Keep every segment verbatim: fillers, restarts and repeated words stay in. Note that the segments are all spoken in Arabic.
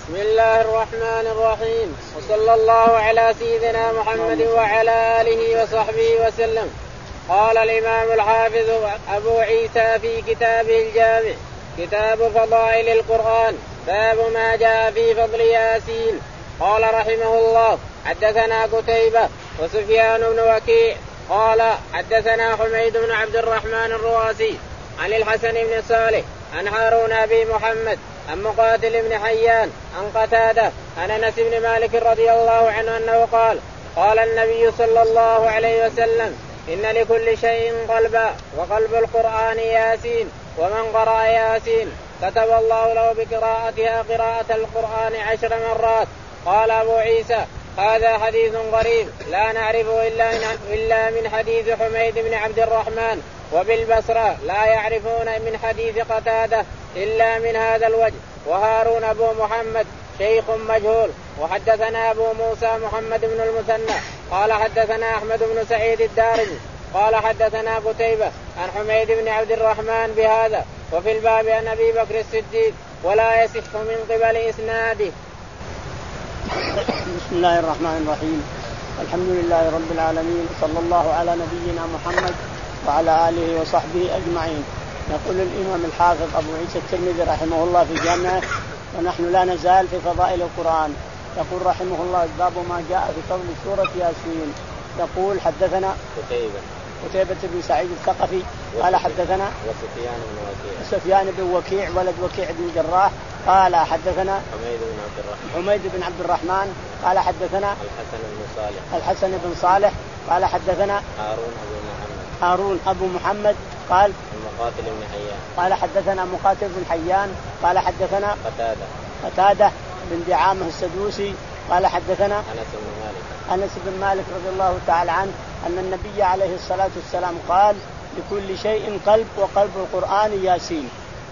بسم الله الرحمن الرحيم، وصلى الله على سيدنا محمد وعلى آله وصحبه وسلم. قال الإمام الحافظ أبو عيسى في كتابه الجامع كتاب فضائل القرآن باب ما جاء في فضل ياسين. قال رحمه الله: حدثنا قتيبة وسفيان بن وكيع قال حدثنا حميد بن عبد الرحمن الرواسي عن الحسن بن صالح عن هارون أبي محمد عن مقاتل بن حيان عن قتادة عن أنس بن مالك رضي الله عنه أنه قال: قال النبي صلى الله عليه وسلم: إن لكل شيء قلبا، وقلب القرآن ياسين، ومن قرأ ياسين كتب الله له بقراءتها قراءة القرآن عشر مرات. قال أبو عيسى: هذا حديث غريب لا نعرفه إلا من حديث حميد بن عبد الرحمن، وبالبصرة لا يعرفون من حديث قتادة إلا من هذا الوجه. وهارون أبو محمد شيخ مجهول. وحدثنا أبو موسى محمد بن المثنى قال حدثنا أحمد بن سعيد الدارمي قال حدثنا قتيبة عن حميد بن عبد الرحمن بهذا، وفي الباب عن أبي بكر الصديق ولا يصح من قبل إسناده. بسم الله الرحمن الرحيم، الحمد لله رب العالمين، صلى الله على نبينا محمد وعلى آله وصحبه أجمعين. يقول الإمام الحافظ أبو عيسى الترمذي رحمه الله في جامعه: ونحن لا نزال في فضائل القرآن. يقول رحمه الله: باب ما جاء في فضل سورة ياسين. يقول: حدثنا قتيبة قتيبة بن سعيد الثقفي قال حدثنا وسفيان بن وكيع سفيان بن وكيع ولد وكيع بن الجراح قال حدثنا حميد بن عبد الرحمن حميد بن عبد الرحمن قال حدثنا الحسن بن صالح الحسن بن صالح قال حدثنا هارون أبو محمد هارون أبو محمد قال مقاتل بن حيان قال حدثنا مقاتل بن حيان قال حدثنا قتادة قتادة بن دعامة السدوسي قال حدثنا أنس بن مالك أنس بن مالك رضي الله تعالى عنه أن النبي عليه الصلاة والسلام قال: لكل شيء قلب، وقلب القرآن ياسين.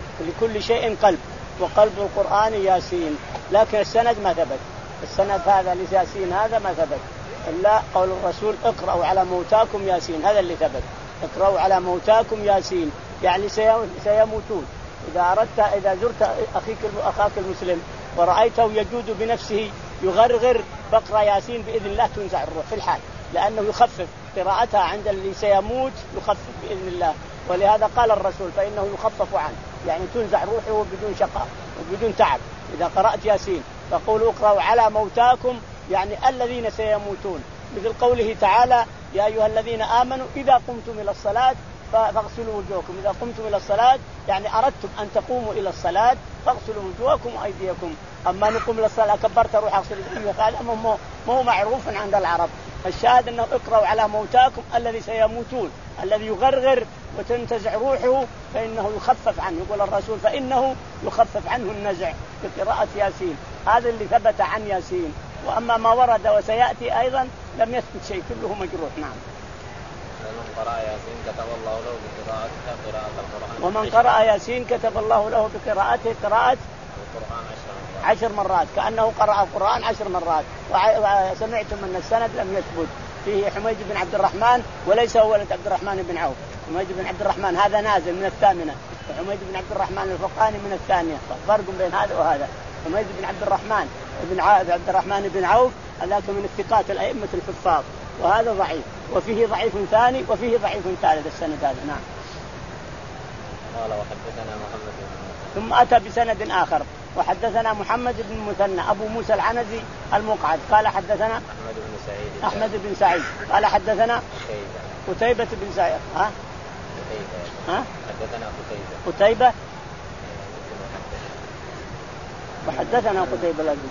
لكل شيء قلب وقلب القرآن ياسين. لكن السند ما ثبت، السند هذا لياسين هذا ما ثبت، إلا قول الرسول: اقرأوا على موتاكم ياسين، هذا اللي ثبت. اقرأوا على موتاكم ياسين، يعني سيموتون. إذا أردت إذا زرت أخيك أخاك المسلم ورأيته يجود بنفسه يغرغر فاقرأ ياسين بإذن الله تنزع الروح في الحال، لأنه يخفف قراءتها عند اللي سيموت، يخفف بإذن الله. ولهذا قال الرسول: فإنه يخفف عنه، يعني تنزع روحه بدون شقاء وبدون تعب. إذا قرأت ياسين فقولوا اقرأوا على موتاكم، يعني الذين سيموتون، مثل قوله تعالى: يا أيها الذين آمنوا إذا قمتم إلى الصلاة فاغسلوا وجوهكم. إذا قمتم إلى الصلاة يعني أردتم أن تقوموا إلى الصلاة فاغسلوا وجوهكم وأيديكم. أما نقوم إلى الصلاة كبرت روح أغسل وجهي، هذا مو مو معروف عند العرب. الشاهد أنه اقرأوا على موتاكم الذي سيموتون، الذي يغرغر وتنتزع روحه فإنه يخفف عنه. يقول الرسول: فإنه يخفف عنه النزع بقراءة ياسين. هذا اللي ثبت عن ياسين. وأما ما ورد وسيأتي أيضا لم يثبت شيء، كله مجروح. نعم. ومن قرأ ياسين كتب الله له بقراءتها قراءة القرآن ومن قرأ ياسين كتب الله له بقراءته قراءة القرآن عشر مرات، كأنه قرأ القرآن عشر مرات. وسمعتم أن السند لم يثبت فيه حميد بن عبد الرحمن، وليس هو ولد عبد الرحمن بن عوف. حميد بن عبد الرحمن هذا نازل من الثامنة، وحميد بن عبد الرحمن الفقاني من الثانية، فرق بين هذا وهذا. حميد بن عبد الرحمن بن عبد الرحمن بن عوف ذاك من الثقات الأئمة الحفاظ، وهذا ضعيف، وفيه ضعيف ثاني وفيه ضعيف ثالث السند هذا. نعم. قال: وحدثنا محمد بن ثم أتى بسند آخر: وحدثنا محمد بن المثنى أبو موسى العنزي المقعد قال حدثنا أحمد بن سعيد أحمد بن سعيد قال حدثنا قتيبة بن سعيد ها قتيبة ها حدثنا قتيبة قتيبة وحدثنا قتيبة لازم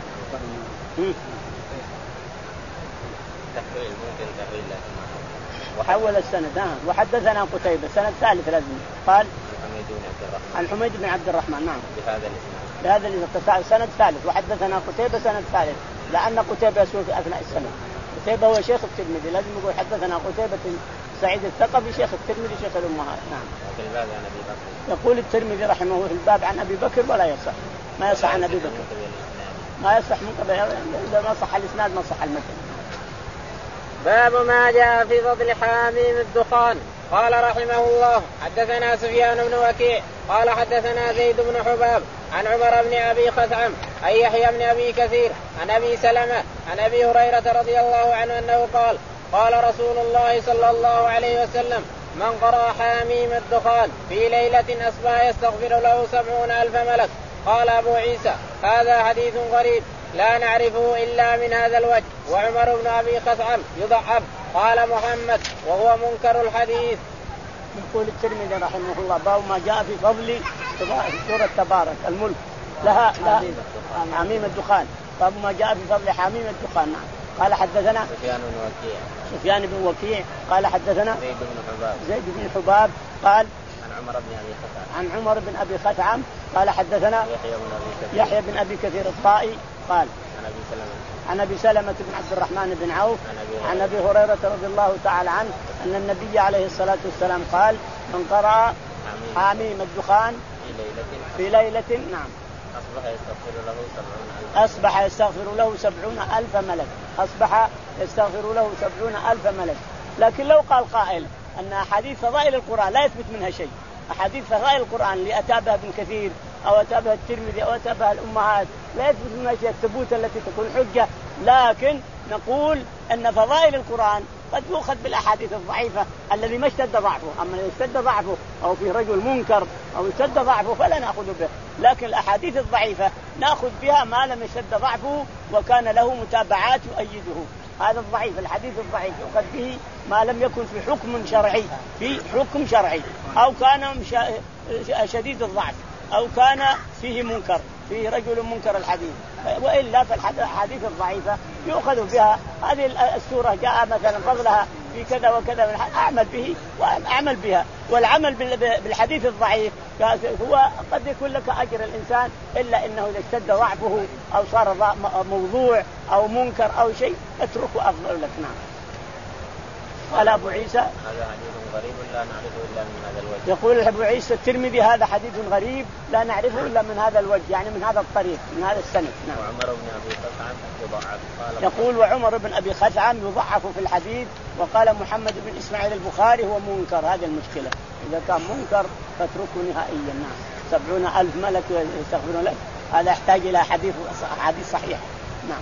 تحويل ممكن تحويل لكن وحول السند. ها وحدثنا قتيبة سند ثالث لازم قال عن حميد بن عبد الرحمن. نعم. بهذا الاسناد بهذا الاسناد سند ثالث. وحدثنا قتيبة سند ثالث، لأن قتيبة يسوء في أثناء السنة. قتيبة هو شيخ الترمذي، لازم يقول حدثنا قتيبة سعيد الثقفي شيخ الترمذي شيخ الأمهات. نعم. وفي الباب عن أبي بكر يقول الترمذي رحمه الله في الباب عن أبي بكر ولا يصح، ما يصح عن أبي بكر، ما يصح من قبل، إذا ما صح الإسناد ما صح المتن. باب ما جاء في فضل حاميم الدخان. قال رحمه الله حدثنا سفيان بن وكيع قال حدثنا زيد بن حباب عن عمر بن أبي خثعم عن يحيى بن أبي كثير عن أبي سلمة عن أبي هريرة رضي الله عنه أنه قال قال رسول الله صلى الله عليه وسلم من قرأ حاميم الدخان في ليلة أصبح يستغفر له سبعون ألف ملك. قال أبو عيسى هذا حديث غريب لا نعرفه إلا من هذا الوجه وعمر بن أبي خثعم يضعف. قال محمد وهو منكر الحديث. يقول الترمذي رحمه الله باب ما جاء في فضل سورة تبارك الملك لها حميم الدخان باب ما جاء في فضل حميم الدخان. قال حدثنا سفيان بن وكيع سفيان بن وكيع قال حدثنا زيد بن حباب زيد بن حباب قال عن عمر بن أبي خثعم عن عمر بن أبي خثعم قال حدثنا يحيى بن أبي كثير يحيى بن أبي كثير الطائي قال عن أبي سلمة عن أبي سلمة بن عبد الرحمن بن عوف عن أبي هريرة رضي الله تعالى عنه أن النبي عليه الصلاة والسلام قال من قرأ حاميم الدخان في ليلة, في ليلة نعم أصبح يستغفر له سبعون ألف أصبح يستغفر له سبعون ألف ملك أصبح يستغفر له سبعون ألف ملك. لكن لو قال قائل أن أحاديث فضائل القرآن لا يثبت منها شيء أحاديث فضائل القرآن اللي أتى بها ابن كثير أو أتى بها الترمذي أو أتى بها الأمهات لا يثبت منها شيء الثبوت التي تكون حجة. لكن نقول أن فضائل القرآن قد يؤخذ بالأحاديث الضعيفة الذي ما اشتد ضعفه. أما إذا اشتد ضعفه أو في رجل منكر أو اشتد ضعفه فلا نأخذ به. لكن الأحاديث الضعيفة نأخذ بها ما لم يشتد ضعفه وكان له متابعات يؤيده. هذا الضعيف الحديث الضعيف يؤخذ به ما لم يكن في حكم شرعي في حكم شرعي أو كان شديد الضعف أو كان فيه منكر فيه رجل منكر الحديث. وإلا فالحديث الضعيفة يؤخذ بها. هذه السورة جاء مثلا فضلها في كذا وكذا أعمل به وأعمل بها. والعمل بالحديث الضعيف هو قد يكون لك أجر الإنسان إلا إنه إذا اشتد ضعفه أو صار موضوع أو منكر أو شيء اتركه أفضل لك. نعم. قال أبو عيسى هذا حديث غريب لا نعرفه إلا من هذا الوجه. يقول أبو عيسى الترمذي هذا حديث غريب لا نعرفه إلا من هذا الوجه يعني من هذا الطريق من هذا السند. نعم. وعمر بن أبي خثعم يضعف. يقول وعمر بن أبي خثعم يضعف في الحديث. وقال محمد بن إسماعيل البخاري هو منكر. هذه المشكلة إذا كان منكر فاتركه نهائيا. نعم. سبعون ألف ملك يستغفرون لك هذا يحتاج إلى حديث حديث صحيح. نعم.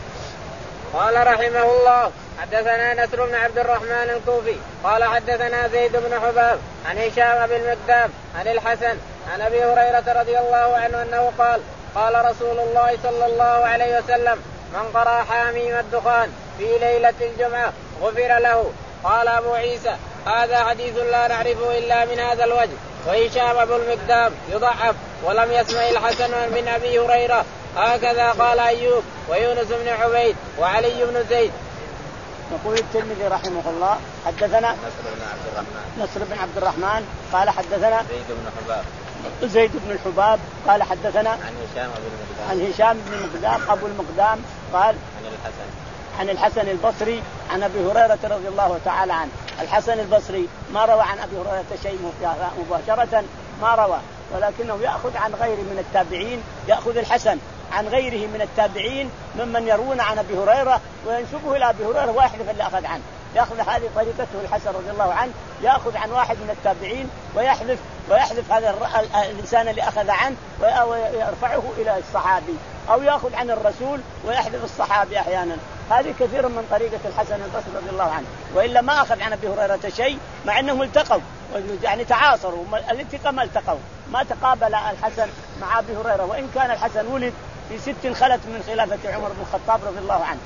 قال رحمه الله حدثنا نصر بن عبد الرحمن الكوفي قال حدثنا زيد بن حباب عن هشام بن المقدام عن الحسن عن أبي هريرة رضي الله عنه أنه قال قال رسول الله صلى الله عليه وسلم من قرأ حاميم الدخان في ليلة الجمعة غفر له. قال أبو عيسى هذا حديث لا نعرفه إلا من هذا الوجه وهشام بن المقدام يضعف ولم يسمع الحسن من أبي هريرة. هكذا قال أيوب ويونس بن عبيد وعلي بن زيد. يقول الترمذي رحمه الله حدثنا نصر بن عبد الرحمن نصر بن عبد الرحمن قال حدثنا زيد بن حباب زيد بن الحباب قال حدثنا عن هشام بن المقدام عن هشام بن المقدام أبو المقدام قال عن الحسن عن الحسن البصري عن أبي هريرة رضي الله تعالى عنه. الحسن البصري ما روى عن أبي هريرة شيء مباشرة ما روى ولكنه يأخذ عن غيره من التابعين يأخذ الحسن عن غيره من التابعين ممن يروون عن أبي هريرة وينسبه إلى أبي هريرة ويحذف اللي أخذ عنه. يأخذ هذه طريقته الحسن رضي الله عنه يأخذ عن واحد من التابعين ويحذف ويحذف هذا الإنسان اللي أخذ عنه ويرفعه إلى الصحابي أو يأخذ عن الرسول ويحذف الصحابي أحيانا. هذه كثير من طريقة الحسن البصري رضي الله عنه. وإلا ما أخذ عن أبي هريرة شيء مع أنهم التقوا يعني تعاصروا الالتقاء ما التقوا ما تقابل الحسن مع أبي هريرة وإن كان الحسن ولد في ست خلت من خلافة عمر بن الخطاب رضي الله عنه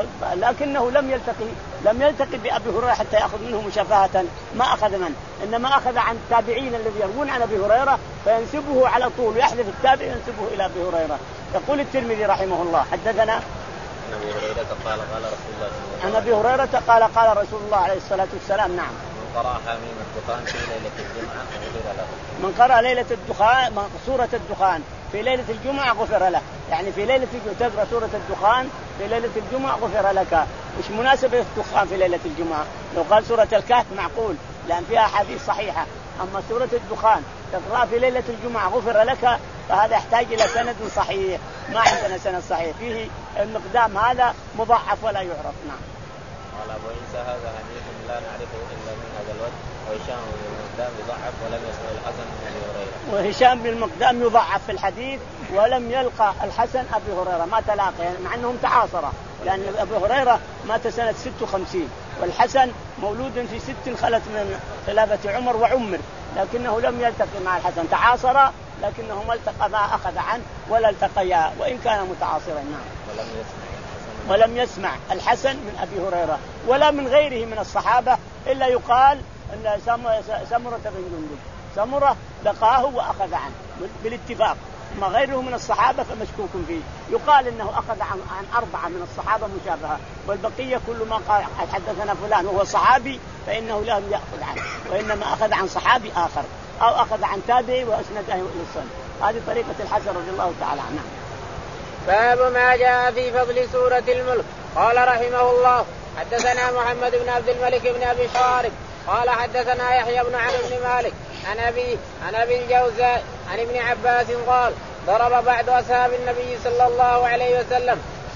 لكنه لم يلتقي لم يلتقي بأبي هريرة حتى يأخذ منه مشافهة ما أخذ منه إنما أخذ عن التابعين الذي يروون عن أبي هريرة فينسبه على طول ويحذف التابع ينسبه إلى أبي هريرة. يقول الترمذي رحمه الله حدثنا عن أبي هريرة قال قال رسول الله عن أبي هريرة قال قال رسول الله عليه الصلاة والسلام. نعم. من قرأ حاميم الدخان في ليلة الجمعة غفر له. من قرأ ليلة الدخان سورة الدخان في ليلة الجمعة غفر له يعني في ليلة تقرأ سورة الدخان في ليلة الجمعة غفر لك. مش مناسبة الدخان في ليلة الجمعة. لو قال سورة الكهف معقول لأن فيها حديث صحيحة. أما سورة الدخان تقرأ في ليلة الجمعة غفر لك فهذا يحتاج إلى سند صحيح. ما عندنا سند صحيح فيه المقدام هذا مضاعف ولا يعرف. نعم. قال أبو عيسى هذا حديث لا نعرفه إلا من هذا الوجه وهشام بن المقدام يضعف ولم يسمع الحسن من أبي هريرة. وهشام بن المقدام يضعف في الحديث ولم يلقى الحسن أبي هريرة ما تلاقى يعني مع أنهم تعاصرا لأن أبي هريرة مات سنة ستة وخمسين والحسن مولود في ست خلت من خلافة عمر وعمر لكنه لم يلتقي مع الحسن تعاصرا لكنه ما التقى ما أخذ عنه ولا التقيا وإن كان متعاصرا. نعم. ولم يسمع ولم يسمع الحسن من أبي هريرة ولا من غيره من الصحابة إلا يقال أن سمرة بن جندب سمرة لقاه وأخذ عنه بالاتفاق ما غيره من الصحابة فمشكوك فيه يقال إنه أخذ عن, عن أربعة من الصحابة مشابهة والبقية كل ما قال حدثنا فلان وهو صحابي فإنه لم يأخذ عنه وإنما أخذ عن صحابي آخر أو أخذ عن تابعي وأسنده إلى السنة. هذه طريقة الحسن رضي الله تعالى عنه. باب ما جاء في فضل سورة الملك. قال رحمه الله حدثنا محمد بن عبد الملك بن أبي شارب قال حدثنا يحيى بن عمرو بن مالك عن أبي عن أبي الجوزاء عن ابن عباس قال ضرب بعض أصحاب النبي صلى الله عليه وسلم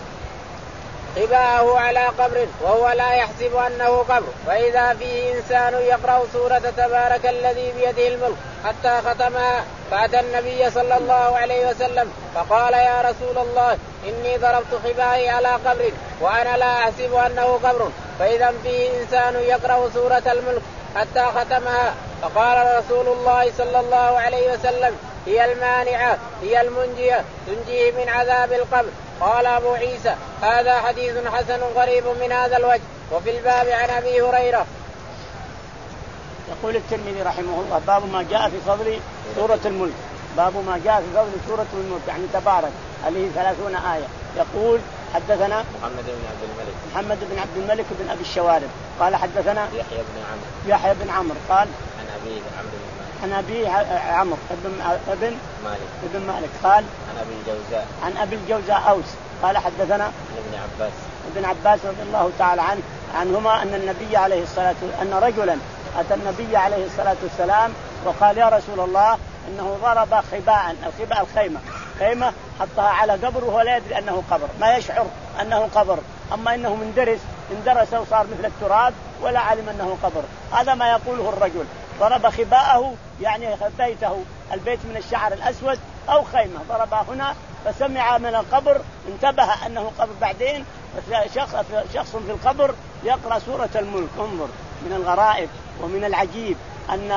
قباءه على قبر وهو لا يحسب أنه قبر فإذا فيه إنسان يقرأ سورة تبارك الذي بيده الملك حتى ختمها فأتى النبي صلى الله عليه وسلم فقال يا رسول الله إني ضربت خبائي على قبر وأنا لا أحسب أنه قبر فإذا فيه إنسان يقرأ سورة الملك حتى ختمها فقال رسول الله صلى الله عليه وسلم هي المانعة هي المنجية تنجيه من عذاب القبر. قال أبو عيسى هذا حديث حسن غريب من هذا الوجه. وفي الباب عن أبي هريرة. يقول الترمذي رحمه الله باب ما جاء في فضل سورة الملك باب ما جاء في فضل سورة الملك يعني تبارك عليه ثلاثون آية. يقول حدثنا محمد بن عبد الملك محمد بن عبد الملك بن أبي الشوارب قال حدثنا يحيى بن عمرو يحيى بن عمرو قال عن أبي عمرو عن أبي عمرو ابن ابن مالك ابن مالك قال عن أبي الجوزاء عن أبي الجوزاء أوس قال حدثنا عن ابن عباس ابن عباس رضي الله تعالى عنه عنهما أن النبي عليه الصلاة أن رجلا أتى النبي عليه الصلاة والسلام وقال يا رسول الله إنه ضرب خباء الخباء الخيمة خيمة حطها على قبر وهو لا يدري أنه قبر ما يشعر أنه قبر أما إنه مندرس اندرس وصار مثل التراب ولا علم أنه قبر. هذا ما يقوله الرجل ضرب خباءه يعني بيته البيت من الشعر الأسود أو خيمة ضربها هنا فسمع من القبر انتبه أنه قبر بعدين شخص, شخص في القبر يقرأ سورة الملك. انظر من الغرائب ومن العجيب أن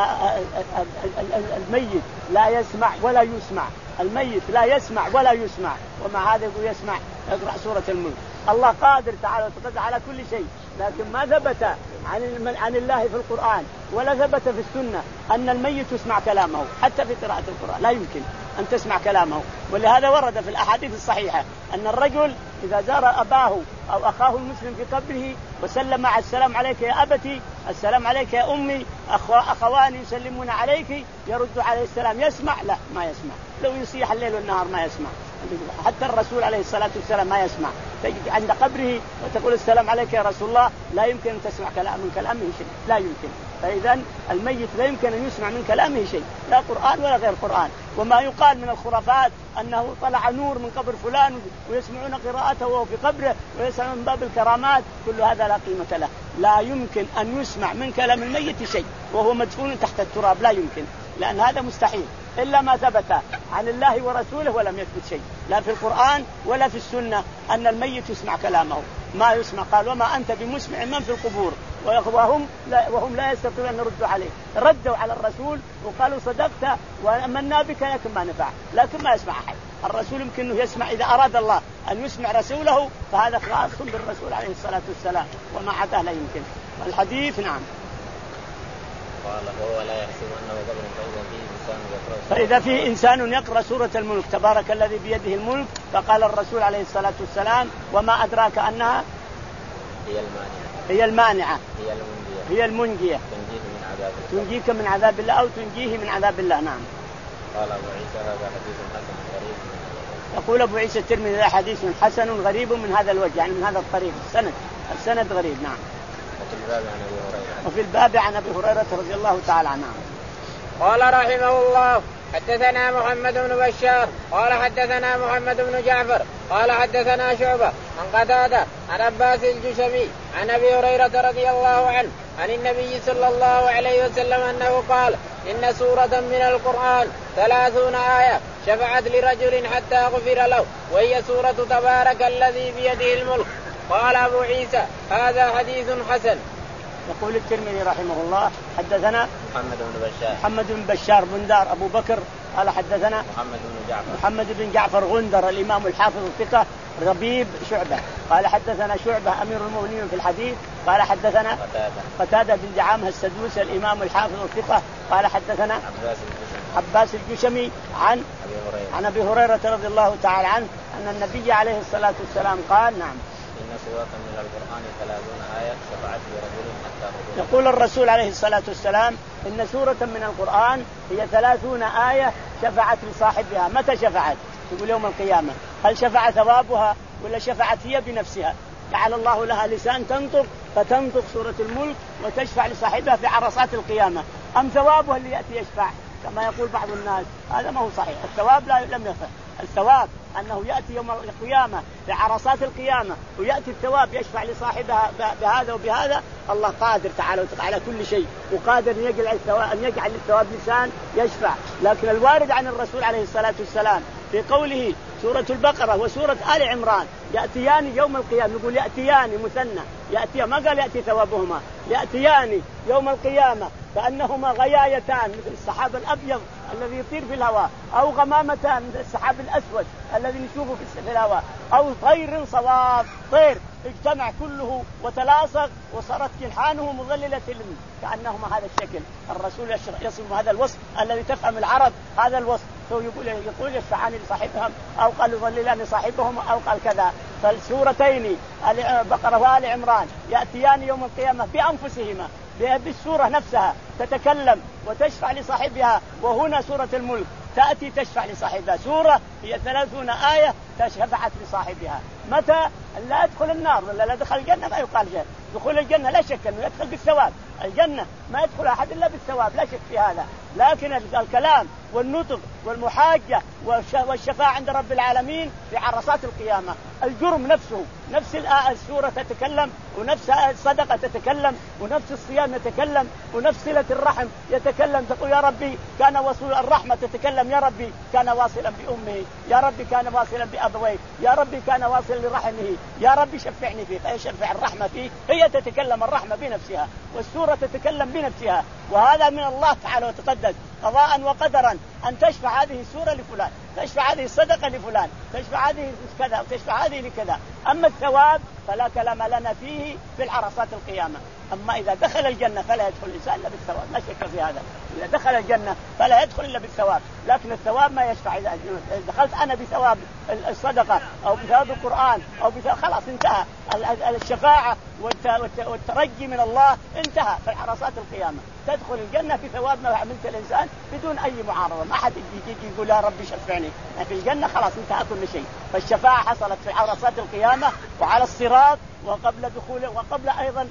الميت لا يسمع ولا يسمع الميت لا يسمع ولا يسمع ومع هذا يقول يسمع يقرأ سورة الملك. الله قادر تعالى وتقدر على كل شيء لكن ما ثبت عن عن الله في القرآن ولا ثبت في السنة أن الميت يسمع كلامه حتى في قراءة القرآن لا يمكن أن تسمع كلامه. ولهذا ورد في الأحاديث الصحيحة أن الرجل إذا زار أباه أو أخاه المسلم في قبره وسلم مع السلام عليك يا أبتي السلام عليك يا أمي أخوان يسلمون عليك يرد عليه السلام يسمع لا ما يسمع لو يصيح الليل والنهار ما يسمع. حتى الرسول عليه الصلاة والسلام ما يسمع تجد عند قبره وتقول السلام عليك يا رسول الله لا يمكن أن تسمع كلام من كلامه شيء لا يمكن. فإذا الميت لا يمكن أن يسمع من كلامه شيء لا قرآن ولا غير قرآن. وما يقال من الخرافات أنه طلع نور من قبر فلان ويسمعون قراءته وهو في قبره ويسمع من باب الكرامات كل هذا لا قيمة له. لا يمكن أن يسمع من كلام الميت شيء وهو مدفون تحت التراب لا يمكن لأن هذا مستحيل إلا ما ثبت عن الله ورسوله ولم يثبت شيء لا في القرآن ولا في السنة أن الميت يسمع كلامه ما يسمع. قال وما أنت بمسمع من في القبور وهم لا, وهم لا يستطيعون أن يردوا عليه. ردوا على الرسول وقالوا صدقت وأمنا بك لكن ما نفع لكن ما يسمع أحد. الرسول يمكن أنه يسمع إذا أراد الله أن يسمع رسوله فهذا خاص بالرسول عليه الصلاة والسلام وما عداه لا يمكن. الحديث نعم قال هو لا يحسب أنه قبر فإذا فيه إنسان يقرأ فإذا فيه إنسان يقرأ سورة الملك تبارك الذي بيده الملك فقال الرسول عليه الصلاة والسلام وما أدراك أنها هي المانعة هي المانعة هي المنجية هي المنجية تنجيك من عذاب الله تنجيك من عذاب الله أو تنجيه من عذاب الله. نعم. قال أبو عيسى هذا حديث حسن غريب. يقول أبو عيسى الترمذي هذا حديث حسن غريب من هذا الوجه يعني من هذا الطريق السند السند غريب. نعم. وفي الباب عن أبي هريرة وفي الباب عن أبي هريرة رضي الله تعالى عنه. قال رحمه الله حدثنا محمد بن بشار قال حدثنا محمد بن جعفر قال حدثنا شعبة عن قتادة عن عباس الجشمي عن أبي هريرة رضي الله عنه عن النبي صلى الله عليه وسلم أنه قال إن سورة من القرآن ثلاثون آية شفعت لرجل حتى غفر له وهي سورة تبارك الذي بيده الملك. قال أبو عيسى هذا حديث حسن. يقول الترمذي رحمه الله حدثنا محمد بن بشار محمد بن بشار بندار أبو بكر قال حدثنا محمد بن جعفر محمد بن جعفر غندر الإمام الحافظ الثقة ربيب شعبة قال حدثنا شعبة أمير المؤمنين في الحديث قال حدثنا قتادة قتادة بن دعامة السدوسي الإمام الحافظ الثقة قال حدثنا عباس الجشمي عباس الجشمي عن أبي هريرة عن أبي هريرة رضي الله تعالى عنه أن النبي عليه الصلاة والسلام قال نعم إن سورة من القرآن ثلاثون آية شفعت لرجل حتى غفر له. يقول الرسول عليه الصلاة والسلام إن سورة من القرآن هي ثلاثون آية شفعت لصاحبها. متى شفعت؟ يقول يوم القيامة. هل شفع ثوابها ولا شفعت هي بنفسها؟ جعل الله لها لسان تنطق فتنطق سورة الملك وتشفع لصاحبها في عرصات القيامة، أم ثوابها اللي يأتي يشفع كما يقول بعض الناس؟ هذا ما هو صحيح. الثواب لا لم يفعل. الثواب أنه يأتي يوم القيامة في عرصات القيامة ويأتي الثواب يشفع لصاحبها بهذا وبهذا. الله قادر تعالى على كل شيء وقادر أن يجعل الثواب أن يجعل للثواب لسان يشفع. لكن الوارد عن الرسول عليه الصلاة والسلام في قوله سورة البقرة وسورة آل عمران يأتيان يوم القيامة، يقول يأتيان مثنى يأتي، ما قال يأتي ثوابهما، يأتيان يوم القيامة كأنهما غيايتان مثل السحاب الأبيض الذي يطير في الهواء، أو غمامتان مثل السحاب الأسود الذي نشوفه في الهواء، أو طير صواف، طير اجتمع كله وتلاصق وصارت جنحانه مظللة كأنهما هذا الشكل. الرسول يصف هذا الوصف الذي تفهم العرب هذا الوصف، يقول يقول يشفعان لصاحبهم أو قال يظللان صاحبهم أو قال كذا. فالسورتين البقرة وآل عمران يأتيان يوم القيامة بأنفسهما بالسورة نفسها تتكلم وتشفع لصاحبها. وهنا سورة الملك تأتي تشفع لصاحبها، سورة هي ثلاثون آية تشفعت لصاحبها. متى؟ لا يدخل النار ولا لا يدخل الجنة. ما يقال جنة. دخول الجنة لا شك أنه يدخل بالثواب، الجنة ما يدخل أحد إلا بالثواب لا شك في هذا. لكن الكلام والنطق والمحاجة والشفاعة عند رب العالمين في عرصات القيامة. الجرم نفسه نفس السورة تتكلم، ونفس الصدقة تتكلم، ونفس الصيام يتكلم، ونفس صلة الرحم يتكلم. تقول يا ربي كان وصول الرحمة، تتكلم يا ربي كان واصلا بأمه، يا ربي كان واصلا بأبويه، يا ربي كان واصلا لرحمه، يا ربي شفعني فيه، فيشفع الرحمة فيه. هي تتكلم الرحمة بنفسها والسورة تتكلم بنفسها. وهذا من الله تعالى وتقدس قضاء وقدرا أن تشفع هذه السورة لفلان، تشفع هذه الصدقة لفلان، تشفع هذه كذا وتشفع هذه لكذا. أما الثواب فلا كلام لنا فيه في العرصات القيامة. أما إذا دخل الجنة فلا يدخل الإنسان إلا بالثواب، لا شك في هذا. إذا دخل الجنة فلا يدخل إلا بالثواب، لكن الثواب ما يشفع. إذا دخلت أنا بثواب الصدقة أو بثواب القرآن أو بثواب خلاص انتهى الشفاعة والترجي من الله، انتهى في العرصات القيامة. تدخل الجنة في ثواب ما عملت الإنسان بدون أي معارضة. ما حد يجي يقول يا ربي شفعني. في الجنة خلاص انتهى كل شيء. فالشفاعة حصلت في عرصات القيامة وعلى الصراط وقبل دخوله، وقبل أيضا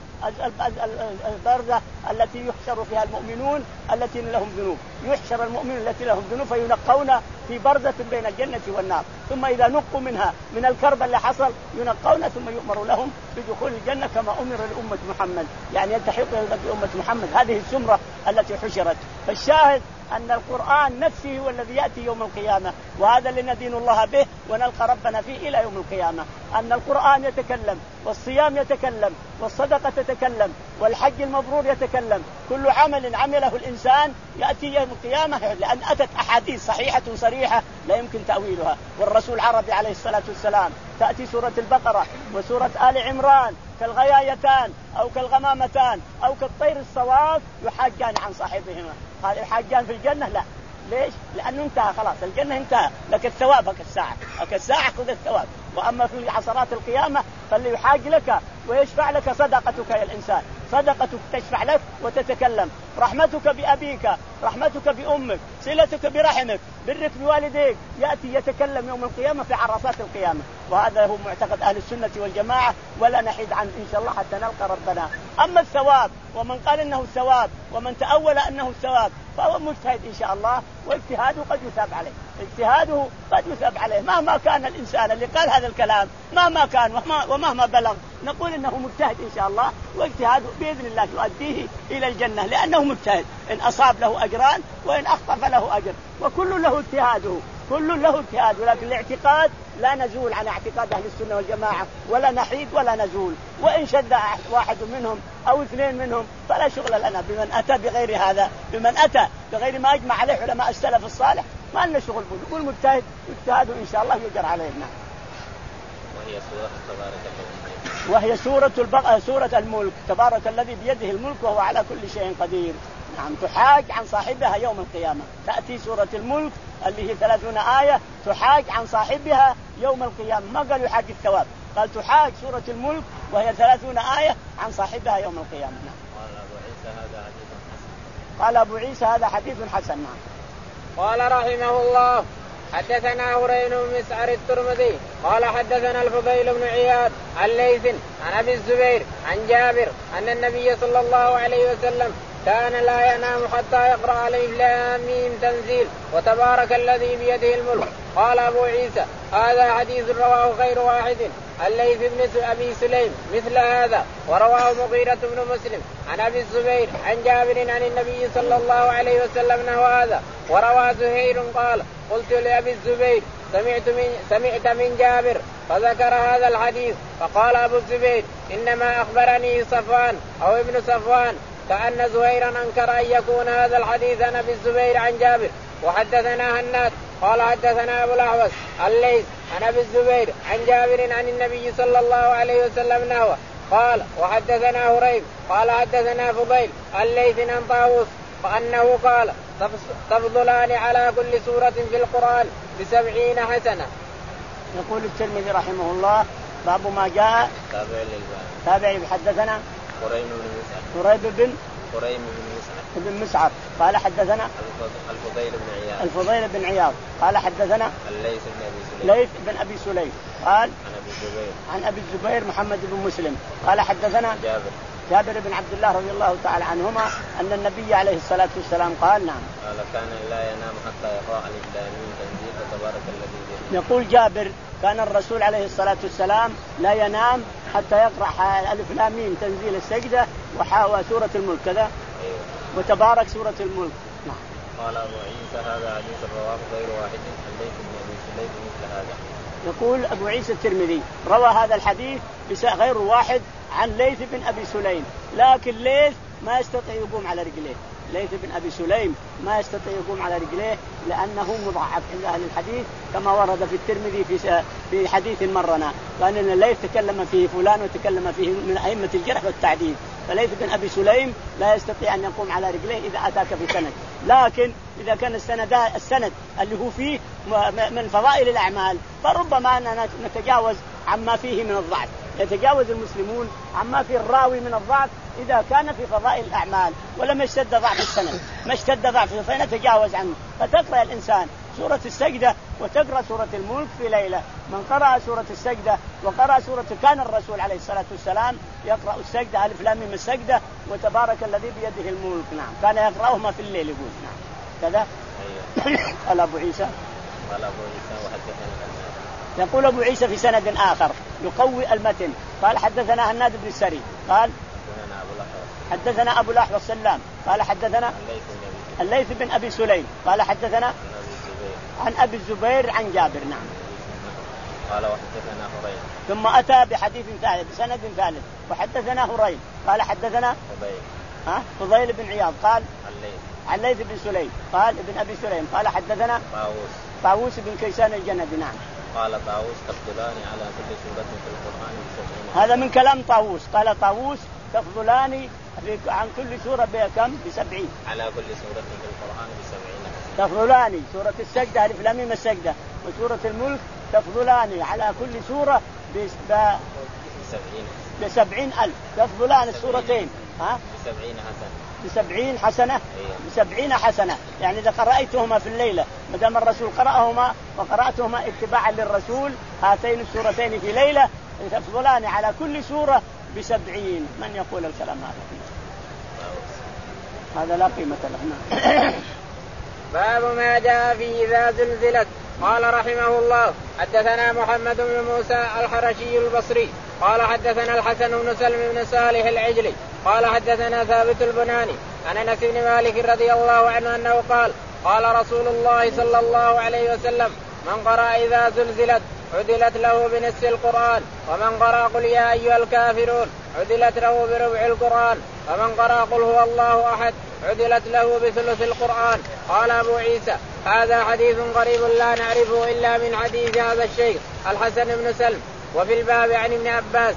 البرزة التي يحشر فيها المؤمنون التي لهم ذنوب. يحشر المؤمنون التي لهم ذنوب فينقون في برزة بين الجنة والنار، ثم إذا نقوا منها من الكرب اللي حصل ينقون ثم يؤمر لهم بدخول الجنة كما أمر لأمة محمد، يعني يلتحق بأمة محمد هذه الزمرة التي حشرت. فالشاهد أن القرآن نفسه هو الذي يأتي يوم القيامة، وهذا اللي ندين الله به ونلقى ربنا فيه إلى يوم القيامة. أن القرآن يتكلم، والصيام يتكلم، والصدقة تتكلم، والحج المبرور يتكلم. كل عمل عمله الإنسان يأتي يوم القيامة، لأن أتت أحاديث صحيحة صريحة لا يمكن تأويلها. والرسول عربي عليه الصلاة والسلام تأتي سورة البقرة وسورة آل عمران كالغيايتان أو كالغمامتان أو كالطير الصواف يحاجان عن صاحبهما. هذا الحاجان في الجنة لا. ليش؟ لأنه انتهى خلاص، الجنة انتهى، لك الثواب كالساعة، كالساعة خذ الثواب. وأما في عصرات القيامة فاللي يحاج لك ويشفع لك صدقتك يا الإنسان، صدقتك تشفع لك وتتكلم، رحمتك بأبيك، رحمتك بأمك، صلتك برحمك، برك بوالديك، يأتي يتكلم يوم القيامة في عرصات القيامة. وهذا هو معتقد أهل السنة والجماعة، ولا نحيد عنه إن شاء الله حتى نلقى ربنا. أما الثواب ومن قال إنه الثواب ومن تأول أنه الثواب فهو مجتهد إن شاء الله، واجتهاده قد يثاب عليه، اجتهاده قد يثاب عليه مهما كان الإنسان اللي قال هذا الكلام، مهما كان ومهما, ومهما بلغ نقول إنه مجتهد إن شاء الله، واجتهاده بإذن الله يؤديه إلى الجنة لأنه مجتهد، إن أصاب له أجران وإن أخطأ فله أجر، وكل له اجتهاده، كل له اجتهاد. ولكن الاعتقاد لا نزول عن اعتقاد أهل السنة والجماعة، ولا نحيد ولا نزول. وإن شد واحد منهم أو اثنين منهم فلا شغل لنا بمن أتى بغير هذا، بمن أتى بغير ما أجمع عليه علماء السلف الصالح ما لنا شغل به. نقول مجتهد واجتهاده إن شاء الله يجر علينا. وهي سورة تبارك الذي وهي سورة البقرة، سورة الملك، تبارك الذي بيده الملك وهو على كل شيء قدير. نعم، تحاج عن صاحبها يوم القيامة. تأتي سورة الملك اللي هي ثلاثون آية تحاج عن صاحبها يوم القيامة، ما قال يحاج الثواب، قال تحاج سورة الملك وهي ثلاثون آية عن صاحبها يوم القيامة. نعم. قال أبو عيسى هذا حديث حسن. نعم. قال رحمه الله حدثنا هرين بن مسعر الترمذي قال حدثنا الفضيل بن عياض عن ليث عن أبي الزبير عن جابر أن النبي صلى الله عليه وسلم كان لا ينام حتى يقرأ ألف لام ميم تنزيل وتبارك الذي بيده الملك. قال أبو عيسى هذا حديث رواه غير واحد عن ليث بن أبي سليم مثل هذا، ورواه مغيرة بن مسلم عن أبي الزبير عن جابر عن النبي صلى الله عليه وسلم نحو هذا. وروى زهير قال قلت لأبي الزبير سمعت من, سمعت من جابر فذكر هذا الحديث، فقال أبو الزبير إنما أخبرني صفوان أو ابن صفوان، كأن زهيرا أنكر أن يكون هذا الحديث عن أبي الزبير عن جابر. وحدثنا هناد قال حدثنا أبو الأحوص الليث عن أبي الزبير عن جابر عن النبي صلى الله عليه وسلم نحوه. قال وحدثنا هريب قال حدثنا فضيل الليث عن طاووس فأنه قال تفضلان على كل سورة في القرآن بسبعين حسنة. يقول الترمذي رحمه الله باب ما جاء تابع حدثنا قريب بن مسعر قريب بن قريب بن مسعر بن مسعر قال حدثنا الفضيل بن عياض الفضيل بن عياض قال حدثنا الليث بن أبي سليم ليث بن أبي سليم قال عن أبي الزبير عن أبي الزبير محمد بن مسلم قال حدثنا جابر جابر بن عبد الله رضي الله تعالى عنهما أن النبي عليه الصلاة والسلام قال نعم قال كان لا ينام حتى يقرأ ألف لام ميم تنزيل وتبارك الذي بيده. يقول جابر كان الرسول عليه الصلاة والسلام لا ينام حتى يقرأ ألف لام ميم تنزيل السجدة وسورة الملك كذا أيوة. وتبارك سورة الملك. نعم. قال أبو عيسى هذا حديث رواه غير واحد عن ليث بن أبي سليم مثل هذا. يقول أبو عيسى الترمذي روى هذا الحديث غير واحد عن ليث بن أبي سليم، لكن ليث ما يستطيع يقوم على رجليه، ليث بن أبي سليم ما يستطيع يقوم على رجليه لأنه مضاعف عند أهل الحديث كما ورد في الترمذي في في حديث مرنا، قال إن ليث تكلم فيه فلان وتكلم فيه من أئمة الجرح والتعديل، فليث بن أبي سليم لا يستطيع أن يقوم على رجليه إذا أتاك في سند، لكن إذا كان السند السند اللي هو فيه من فضائل الأعمال فربما أننا نتجاوز عما فيه من الضعف، يتجاوز المسلمون عما فيه الراوي من الضعف إذا كان في فضائل الأعمال ولم يشتد ضعف السند، ما اشتد ضعفه فنتجاوز عنه. فتقرأ الإنسان سورة السجدة وتقرأ سورة الملك في ليلة. من قرأ سورة السجدة وقرأ سورة كان الرسول عليه الصلاة والسلام يقرأ السجدة ألف لام ميم السجدة وتبارك الذي بيده الملك. نعم كان يقرأهما في الليل يقول. نعم كذا. قال أبو عيسى قال أبو عيسى وحدثنا يقول أبو عيسى في سند آخر يقوي المتن قال حدثنا هناد بن السري قال حدثنا أبو الأحوص سلام قال حدثنا الليث بن أبي سليم قال حدثنا عن أبي الزبير عن جابر. نعم. قال وحدثنا هريم ثم أتى بحديث ثالث بسند ثالث وحدثنا هريم قال حدثنا فضيل ها فضيل بن عياض قال الليث عن الليث بن سليم قال ابن أبي سليم قال حدثنا طاووس طاووس بن كيسان الجندي. نعم. قال طاووس تفضلان على كل سورة في القرآن بسبعين. هذا من كلام طاووس قال طاووس تفضلان عن كل سورة بكم بسبعين على كل سورة في القرآن بسبعين. تفضلان سورة السجدة ألف لام ميم السجدة وسورة الملك تفضلان على كل سورة بسبعين بسبعين ألف تفضلان السورتين ها بسبعين حسنة. بسبعين حسنة. إيه. بسبعين حسنة يعني إذا قرأتهما في الليلة ما دام الرسول قرأهما وقرأتهما اتباعا للرسول هاتين السورتين في ليلة تفضلان على كل سورة بسبعين. من يقول الكلام هذا؟ هذا لا قيمة له. باب ما جاء في إذا زلزلت. قال رحمه الله حدثنا محمد بن موسى الحرشي البصري قال حدثنا الحسن بن سلم بن صالح العجلي قال حدثنا ثابت البناني عن انس بن مالك رضي الله عنه انه قال قال رسول الله صلى الله عليه وسلم من قرأ إذا زلزلت عدلت له بنصف القرآن ومن قرأ قل يا أيها الكافرون عدلت له بربع القرآن ومن قرأ قل هو الله أحد عدلت له بثلث القرآن. قال أبو عيسى هذا حديث غريب لا نعرفه إلا من حديث هذا الشيخ الحسن بن سلم. وفي الباب عن ابن عباس.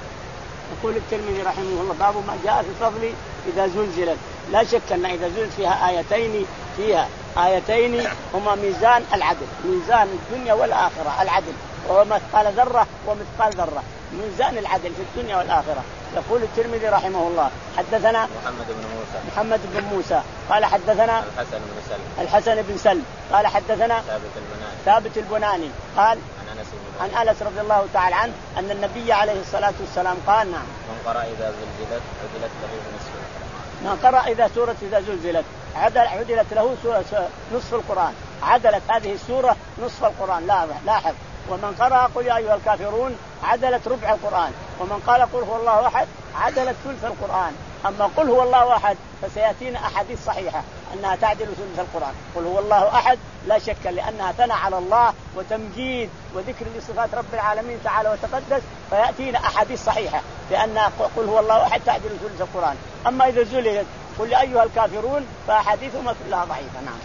يقول الترمذي رحمه الله باب ما جاء في فضل إذا زلزلت. لا شك أن إذا زلزلت فيها آيتين فيها آيتين هما ميزان العدل ميزان الدنيا والآخرة العدل وهو مثقال ذرة ومثقال ذرة ميزان العدل في الدنيا والآخرة. يقول الترمذي رحمه الله حدثنا محمد بن موسى محمد بن موسى قال حدثنا الحسن بن سلم الحسن بن سلم قال حدثنا ثابت البناني ثابت البناني قال عن أنس عن أنس رضي الله تعالى عنه أن النبي عليه الصلاة والسلام قال نعم من قرأ إذا زلزلت عدلت له بنصف القرآن. من قرأ إذا سورة إذا زلزلت عدل عدلت له سورة نصف القرآن عدلت هذه السورة نصف القرآن. لا لاحظ ومن قرأ قل يا أيها الكافرون عدلت ربع القرآن ومن قال قل هو الله أحد عدلت ثلث القرآن. أما قل هو الله أحد فسيأتينا أحاديث صحيحة أنها تعدل ثلث القرآن. قل هو الله أحد لا شك لأنها ثنى على الله وتمجيد وذكر لصفات رب العالمين تعالى وتقدس فيأتينا أحاديث صحيحة لأن قل هو الله أحد تعدل ثلث القرآن. أما إذا زلزلت قل يا أيها الكافرون فأحاديثهم كلها ضعيفة. نعم.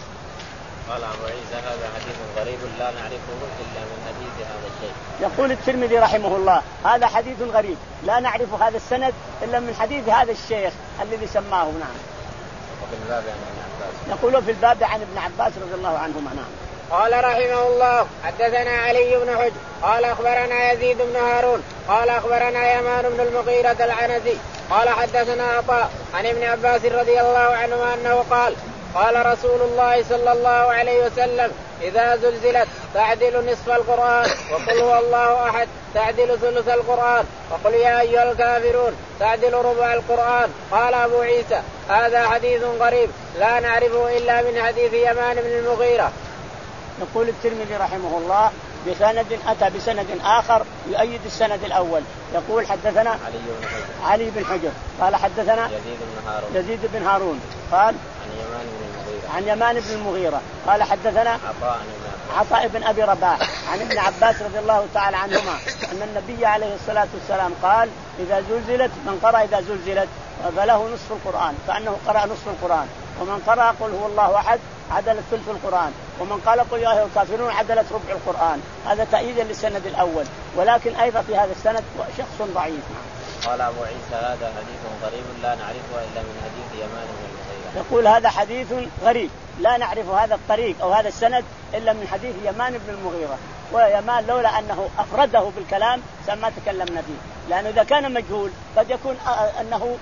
قال أبو عيسى هذا حديث غريب لا نعرفه إلا من حديث هذا الشيخ. يقول الترمذي رحمه الله هذا حديث غريب لا نعرف هذا السند إلا من حديث هذا الشيخ الذي سماه. نعم. وفي الباب عن ابن عباس. يقول في الباب عن ابن عباس رضي الله عنهما. نعم. قال رحمه الله حدثنا علي بن حجر قال أخبرنا يزيد بن هارون قال أخبرنا يمان بن المغيرة العنزي قال حدثنا عطاء عن ابن عباس رضي الله عنهما أنه قال قال رسول الله صلى الله عليه وسلم إذا زلزلت تعدل نصف القرآن وقل هو الله أحد تعدل ثلث القرآن وقل يا أيها الكافرون تعدل ربع القرآن. قال أبو عيسى هذا حديث غريب لا نعرفه إلا من حديث يمان بن المغيرة. يقول الترمذي رحمه الله بسند أتى بسند آخر يؤيد السند الأول. يقول حدثنا علي بن حجر علي بن حجر قال حدثنا يزيد بن هارون يزيد بن هارون قال عن يمان بن المغيرة عن يمان بن المغيرة قال حدثنا عطاء عطاء بن أبي رباح عن ابن عباس رضي الله تعالى عنهما أن النبي عليه الصلاة والسلام قال إذا زلزلت من قرأ إذا زلزلت فله نصف القرآن كأنه قرأ نصف القرآن ومن قرأ قل هو الله أحد عدلت ثلث القرآن ومن قال قل يا أيها الكافرون عدلت ربع القرآن. هذا تأييدا للسند الأول ولكن أيضا في هذا السند شخص ضعيف. قال أبو عيسى هذا حديث غريب لا نعرفه إلا من حديث يمان بن المغيرة. يقول هذا حديث غريب لا نعرف هذا الطريق أو هذا السند إلا من حديث يمان بن المغيرة. ويمان لولا أنه أفرده بالكلام ما تكلمنا فيه لأنه إذا كان مجهول قد يكون أنه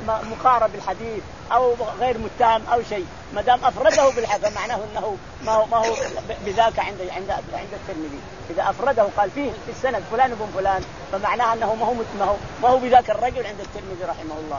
مقارب الحديث أو غير متهم أو شيء ما دام أفرده بالحديث معناه أنه ما هو ما هو بذاك عند عند عند الترمذي. إذا أفرده قال فيه في السند فلان بن فلان فمعناه أنه ما هو ما هو ما هو بذاك الرجل عند الترمذي رحمه الله.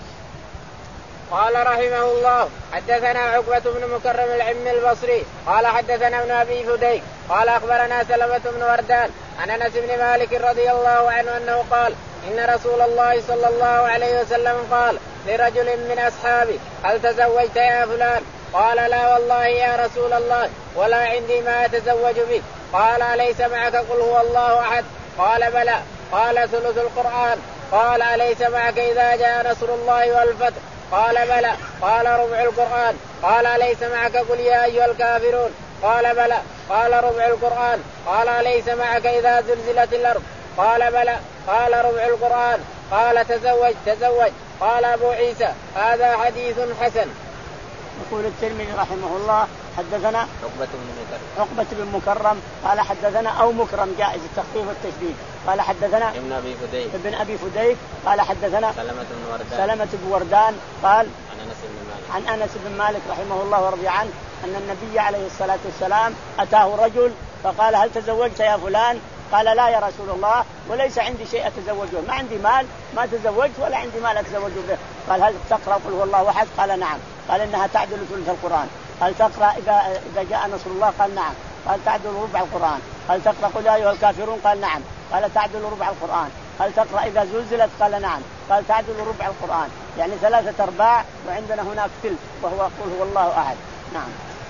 قال رحمه الله حدثنا عقبة بن مكرم العم البصري قال حدثنا ابن أبي فديك قال أخبرنا سلمة بن وردان عن أنس بن مالك رضي الله عنه أنه قال إن رسول الله صلى الله عليه وسلم قال لرجل من أصحابه هل تزوجت يا فلان؟ قال لا والله يا رسول الله ولا عندي ما أتزوج به. قال أليس معك قل هو الله أحد؟ قال بلى. قال ثلث القرآن. قال أليس معك إذا جاء نصر الله والفتح؟ قال بلى. قال ربع القرآن. قال أليس معك قل يا أيها الكافرون؟ قال بلى. قال ربع القرآن. قال أليس معك إذا زلزلت الأرض؟ قال بلى. قال ربع القرآن. قال تزوج تزوج. قال أبو عيسى هذا حديث حسن. يقول الترمذي رحمه الله حدثنا عقبة بن مكرم عقبة بن مكرم قال حدثنا أو مكرم جائز التخفيف والتشديد قال حدثنا ابن أبي فديك ابن أبي فديك قال حدثنا سلمة بن وردان سلمة بن وردان قال عن أنس بن مالك عن أنس بن مالك رحمه الله ورضي عنه أن النبي عليه الصلاة والسلام أتاه رجل فقال هل تزوجت يا فلان؟ قال لا يا رسول الله وليس عندي شيء أتزوج به، ما عندي مال ما تزوجت ولا عندي مال أتزوج به. قال هل تقرأ قل هو الله أحد؟ قال نعم. قال إنها تعدل ثلث القرآن. هل تقرأ إذا إذا جاء نصر الله؟ قال نعم. قال تعدل ربع القرآن. هل تقرأ قل يا أيها الكافرون؟ قال نعم. قال تعدل ربع القرآن. هل تقرأ إذا زلزلت؟ قال نعم. قال تعدل ربع القرآن، يعني ثلاثة أرباع، وعندنا هناك ثلث وهو قل هو الله أحد. نعم.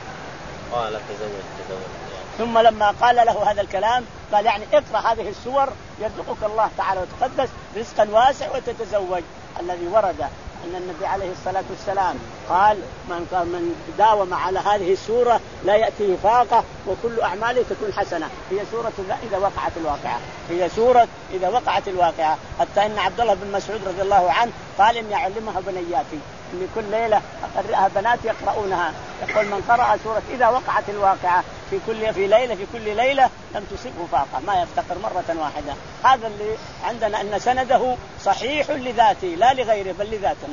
قال تزوج تزوج. ثم لما قال له هذا الكلام قال يعني اقرأ هذه السور يرزقك الله تعالى وتقدس رزقا واسع وتتزوج. الذي ورد أن النبي عليه الصلاة والسلام قال من من داوم على هذه السورة لا يأتيه فاقة وكل أعماله تكون حسنة. هي سورة إذا وقعت الواقعة، هي سورة إذا وقعت الواقعة. حتى إن عبد الله بن مسعود رضي الله عنه قال إني أعلمها بنياتي، إني كل ليلة أقرأها بناتي يقرؤونها. يقول من قرأ سورة إذا وقعت الواقعة في كل في ليلة في كل ليلة لم تصبه فاقة، ما يفتقر مرة واحدة. هذا اللي عندنا أن سنده صحيح لذاته لا لغيره بل لذاتنا.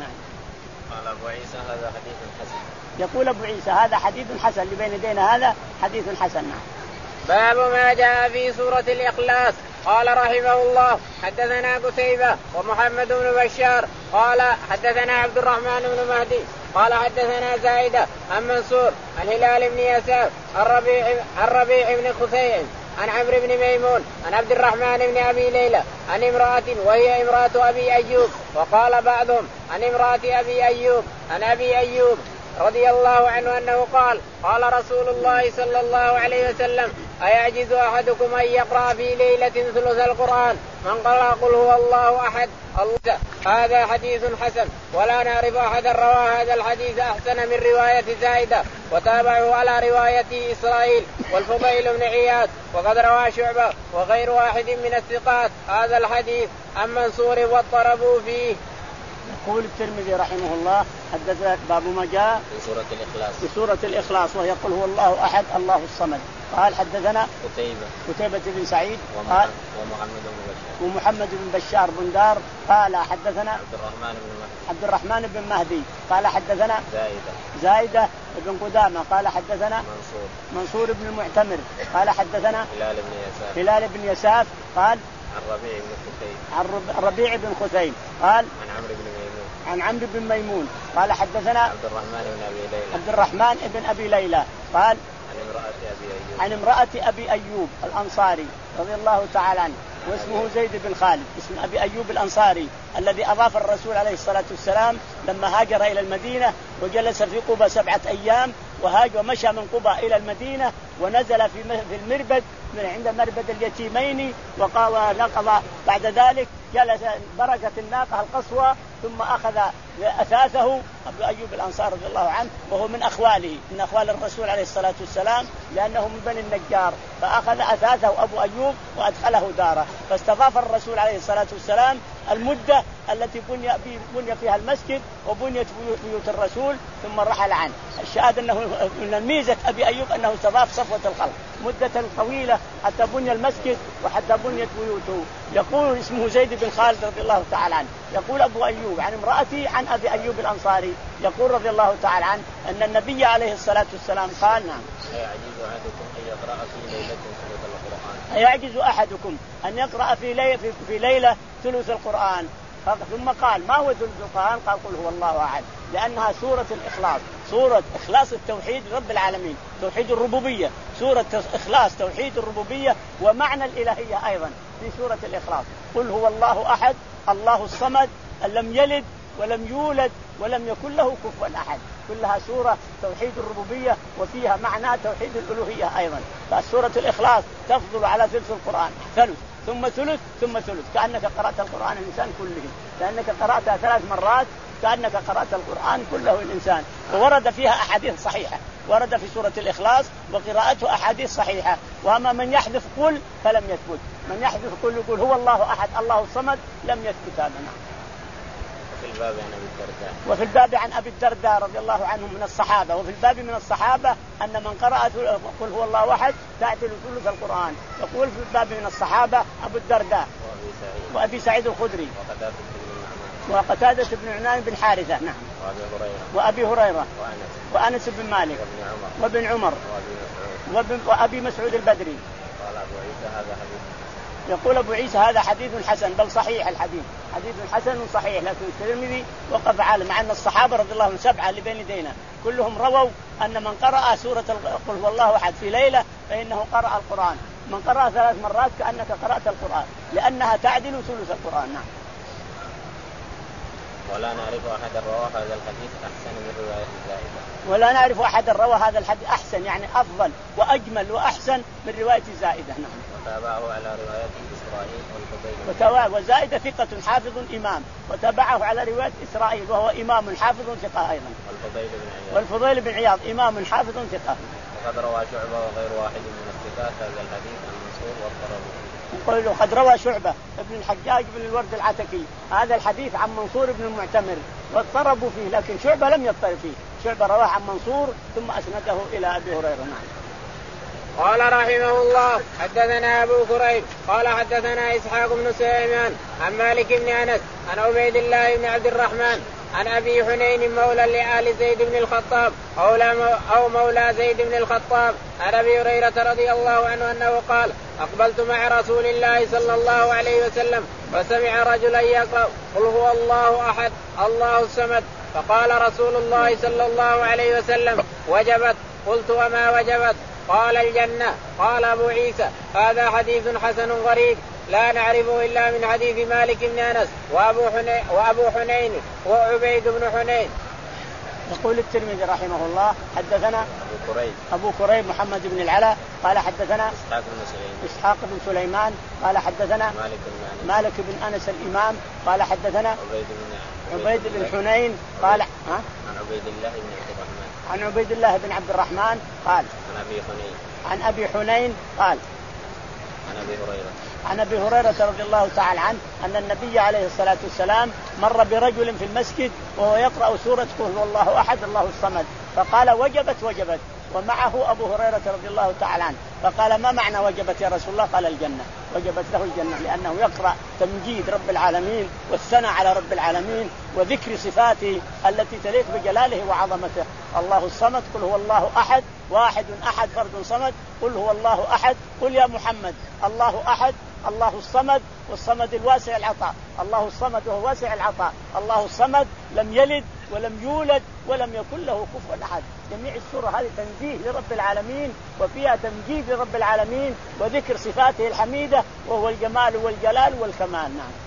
قال أبو عيسى هذا حديث حسن. يقول أبو عيسى هذا حديث حسن اللي بين يدينا هذا حديث حسن. باب ما جاء في سورة الإخلاص. قال رحمه الله حدثنا قتيبة ومحمد بن بشار قال حدثنا عبد الرحمن بن مهدي قال حدثنا زائدة عن منصور عن هلال بن يساف الربيع الربيع بن خثيم عن عمرو بن ميمون عن عبد الرحمن بن أبي ليلى عن امرأة وهي امرأة أبي أيوب. وقال بعضهم عن امرأة أبي أيوب عن أبي أيوب رضي الله عنه أنه قال قال رسول الله صلى الله عليه وسلم أيعجز أحدكم أن يقرأ في ليلة ثلث القرآن من قرأ قل هو الله أحد الله. هذا حديث حسن ولا نعرف أحدا روى هذا الحديث أحسن من رواية زائدة وتابعه على رواية إسرائيل والفضيل بن عياض. وقد روى شعبة وغير واحد من الثقات هذا الحديث عن منصور واضطربوا فيه. يقول الترمذي رحمه الله حدث باب ما جاء في سورة الإخلاص في سورة الإخلاص وهي قل هو الله أحد الله الصمد. قال حدثنا قتيبة قتيبة بن سعيد قال ومحمد بن بشار ومحمد بن بشار بن دار قال حدثنا عبد الرحمن بن مهدي عبد الرحمن بن مهدي قال حدثنا زائدة زائدة بن قدامة قال حدثنا منصور منصور بن المعتمر قال حدثنا هلال بن يساف هلال بن يساف قال عن ربيع بن خثيم عن ربيع بن خثيم قال عن عمرو بن ميمون عن عمرو بن ميمون قال حدثنا عبد الرحمن بن أبي ليلى عبد الرحمن بن أبي ليلى قال عن امرأة أبي أيوب عن امرأة أبي أيوب الأنصاري رضي الله تعالى عنه واسمه زيد بن خالد اسم أبي أيوب الأنصاري الذي أضاف الرسول عليه الصلاة والسلام لما هاجر إلى المدينة وجلس في قبى سبعة أيام وهاجر ومشى من قبى إلى المدينة ونزل في في المربد من عند مربد اليتيمين ونقض بعد ذلك جلس بركة الناقة القصوى ثم أخذ أثاثه أبو أيوب الأنصار رضي الله عنه وهو من أخواله من أخوال الرسول عليه الصلاة والسلام لأنه من بني النجار فأخذ أثاثه أبو أيوب وأدخله داره فاستضاف الرسول عليه الصلاة والسلام المدة التي بني, بني فيها المسجد وبنيت بيوت الرسول ثم رحل عنه. الشاهد أنه من الميزة أبي أيوب أنه استضاف صفوة الخلق مدة طويلة حتى بني المسجد وحتى بنيت بيوته. يقول اسمه زيد بن خالد رضي الله تعالى عنه يقول أبو أيوب عن امرأتي عن أبي أيوب الأنصاري يقول رضي الله تعالى عنه أن النبي عليه الصلاة والسلام قال نعم أيعجز أحدكم أن يقرأ في ليلة ثلث القرآن أيعجز أحدكم أن يقرأ في ليلة, في, في ليلة ثلث القرآن. ثم قال ما هو ثلث القرآن؟ قال قل هو الله أحد لأنها سورة الإخلاص سورة إخلاص التوحيد رب العالمين توحيد الربوبية سورة إخلاص توحيد الربوبية ومعنى الإلهية أيضا في سورة الإخلاص. قل هو الله أحد الله الصمد لم يلد ولم يولد ولم يكن له كفوا أحد كلها سورة توحيد الربوبية وفيها معنى توحيد الألوهية أيضا. فسورة الإخلاص تفضل على ثلث القرآن ثلث ثم ثلث ثم ثلث كأنك قرأت القرآن الإنسان كله لأنك قرأتها ثلاث مرات كأنك قرأت القرآن كله الإنسان. وورد فيها أحاديث صحيحة ورد في سورة الإخلاص وقراءته أحاديث صحيحة. وأما من يحذف قل فلم يثبت من يحذف قل يقول هو الله أحد الله الصمد لم يثبت هذا. في الباب عن أبي الدرداء. وفي الباب عن أبي الدرداء رضي الله عنه من الصحابة. وفي الباب من الصحابة أن من قرأ قل هو الله أحد تعدل ثلث القرآن. يقول في الباب من الصحابة أبو الدرداء وأبي سعيد, وأبي سعيد الخدري وقتادة وقتادة بن عنان بن حارثة نعم وأبي هريرة وأبي هريرة وأنس وأنس بن مالك وابن وابن عمر عمر وأبي مسعود. وأبي مسعود البدري. قال أبو عيسى هذا حديث. يقول أبو عيسى هذا حديث حسن بل صحيح الحديث حديث حسن صحيح. لكن الترمذي وقف على مع أن الصحابة رضي الله عنهم سبعة اللي بين يدينا كلهم رووا أن من قرأ سورة قل هو الله أحد في ليلة فإنه قرأ القرآن. من قرأ ثلاث مرات كأنك قرأت القرآن لأنها تعدل ثلث القرآن. نعم. ولا نعرف أحد رواه هذا الحديث أحسن من رواية زائدة. ولا نعرف أحد روى هذا الحديث أحسن يعني أفضل وأجمل وأحسن من رواية زائدة. نعم. وتابعه على رواية إسرائيل والفضيل. وتابعه وزائدة ثقة حافظ إمام وتابعه على رواية إسرائيل وهو إمام حافظ ثقة أيضا. والفضيل بن عياض. والفضيل بن عياض إمام حافظ ثقة. وقد روى شعبة وغير واحد من الثقات هذا الحديث عن منصور والطرابي. يقول قد روى شعبة ابن الحجاج بن الورد العتكي هذا الحديث عن منصور بن المعتمر واضطربوا فيه لكن شعبة لم يضطرب فيه. شعبة رواه عن منصور ثم أسنده إلى أبي هريرة. نعم. قال رحمه الله حدثنا أبو كريب قال حدثنا إسحاق بن سليمان عن مالك بن أنس عن عبيد الله بن عبد الرحمن عن أبي حنين مولى لآل زيد بن الخطاب أو مولى زيد بن الخطاب عن أبي هريرة رضي الله عنه أنه قال أقبلت مع رسول الله صلى الله عليه وسلم فسمع رجلا يقرأ قل هو الله أحد الله الصمد فقال رسول الله صلى الله عليه وسلم وجبت. قلت وما وجبت؟ قال الجنة. قال أبو عيسى هذا حديث حسن غريب لا نعرفه إلا من حديث مالك بن أنس وأبو حنين, وأبو حنين وعبيد بن حنين. يقول الترمذي رحمه الله حدثنا أبو كريب أبو كريب محمد بن العلاء قال حدثنا إسحاق بن سليمان إسحاق بن سليمان قال حدثنا مالك بن مالك بن أنس الإمام قال حدثنا عبيد بن عبيد بن حنين قال ها عن عبيد الله بن عبد الرحمن عن عبيد الله بن عبد الرحمن قال عن أبي حنين عن أبي حنين قال عن أبي هريرة عن أبي هريرة رضي الله تعالى عنه أن النبي عليه الصلاة والسلام مر برجل في المسجد وهو يقرأ سورة قل هو الله أحد الله الصمد فقال وجبت وجبت ومعه أبو هريرة رضي الله تعالى عنه فقال ما معنى وجبت يا رسول الله؟ قال الجنة. وجبت له الجنة لأنه يقرأ تمجيد رب العالمين والثناء على رب العالمين وذكر صفاته التي تليق بجلاله وعظمته. الله الصمد قل هو الله أحد واحد أحد فرد صمد قل هو الله أحد قل يا محمد الله أحد الله الصمد والصمد الواسع العطاء الله الصمد وهو واسع العطاء الله الصمد لم يلد ولم يولد ولم يكن له كفوا أحد. جميع السورة هذه تنزيه لرب العالمين وفيها تمجيد لرب العالمين وذكر صفاته الحميدة وهو الجمال والجلال والكمال. نعم.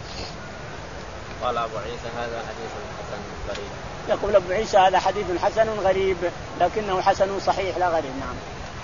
قال أبو عيسى هذا حديث حسن غريب. يقول أبو عيسى هذا حديث حسن غريب لكنه حسن صحيح لا غريب. نعم.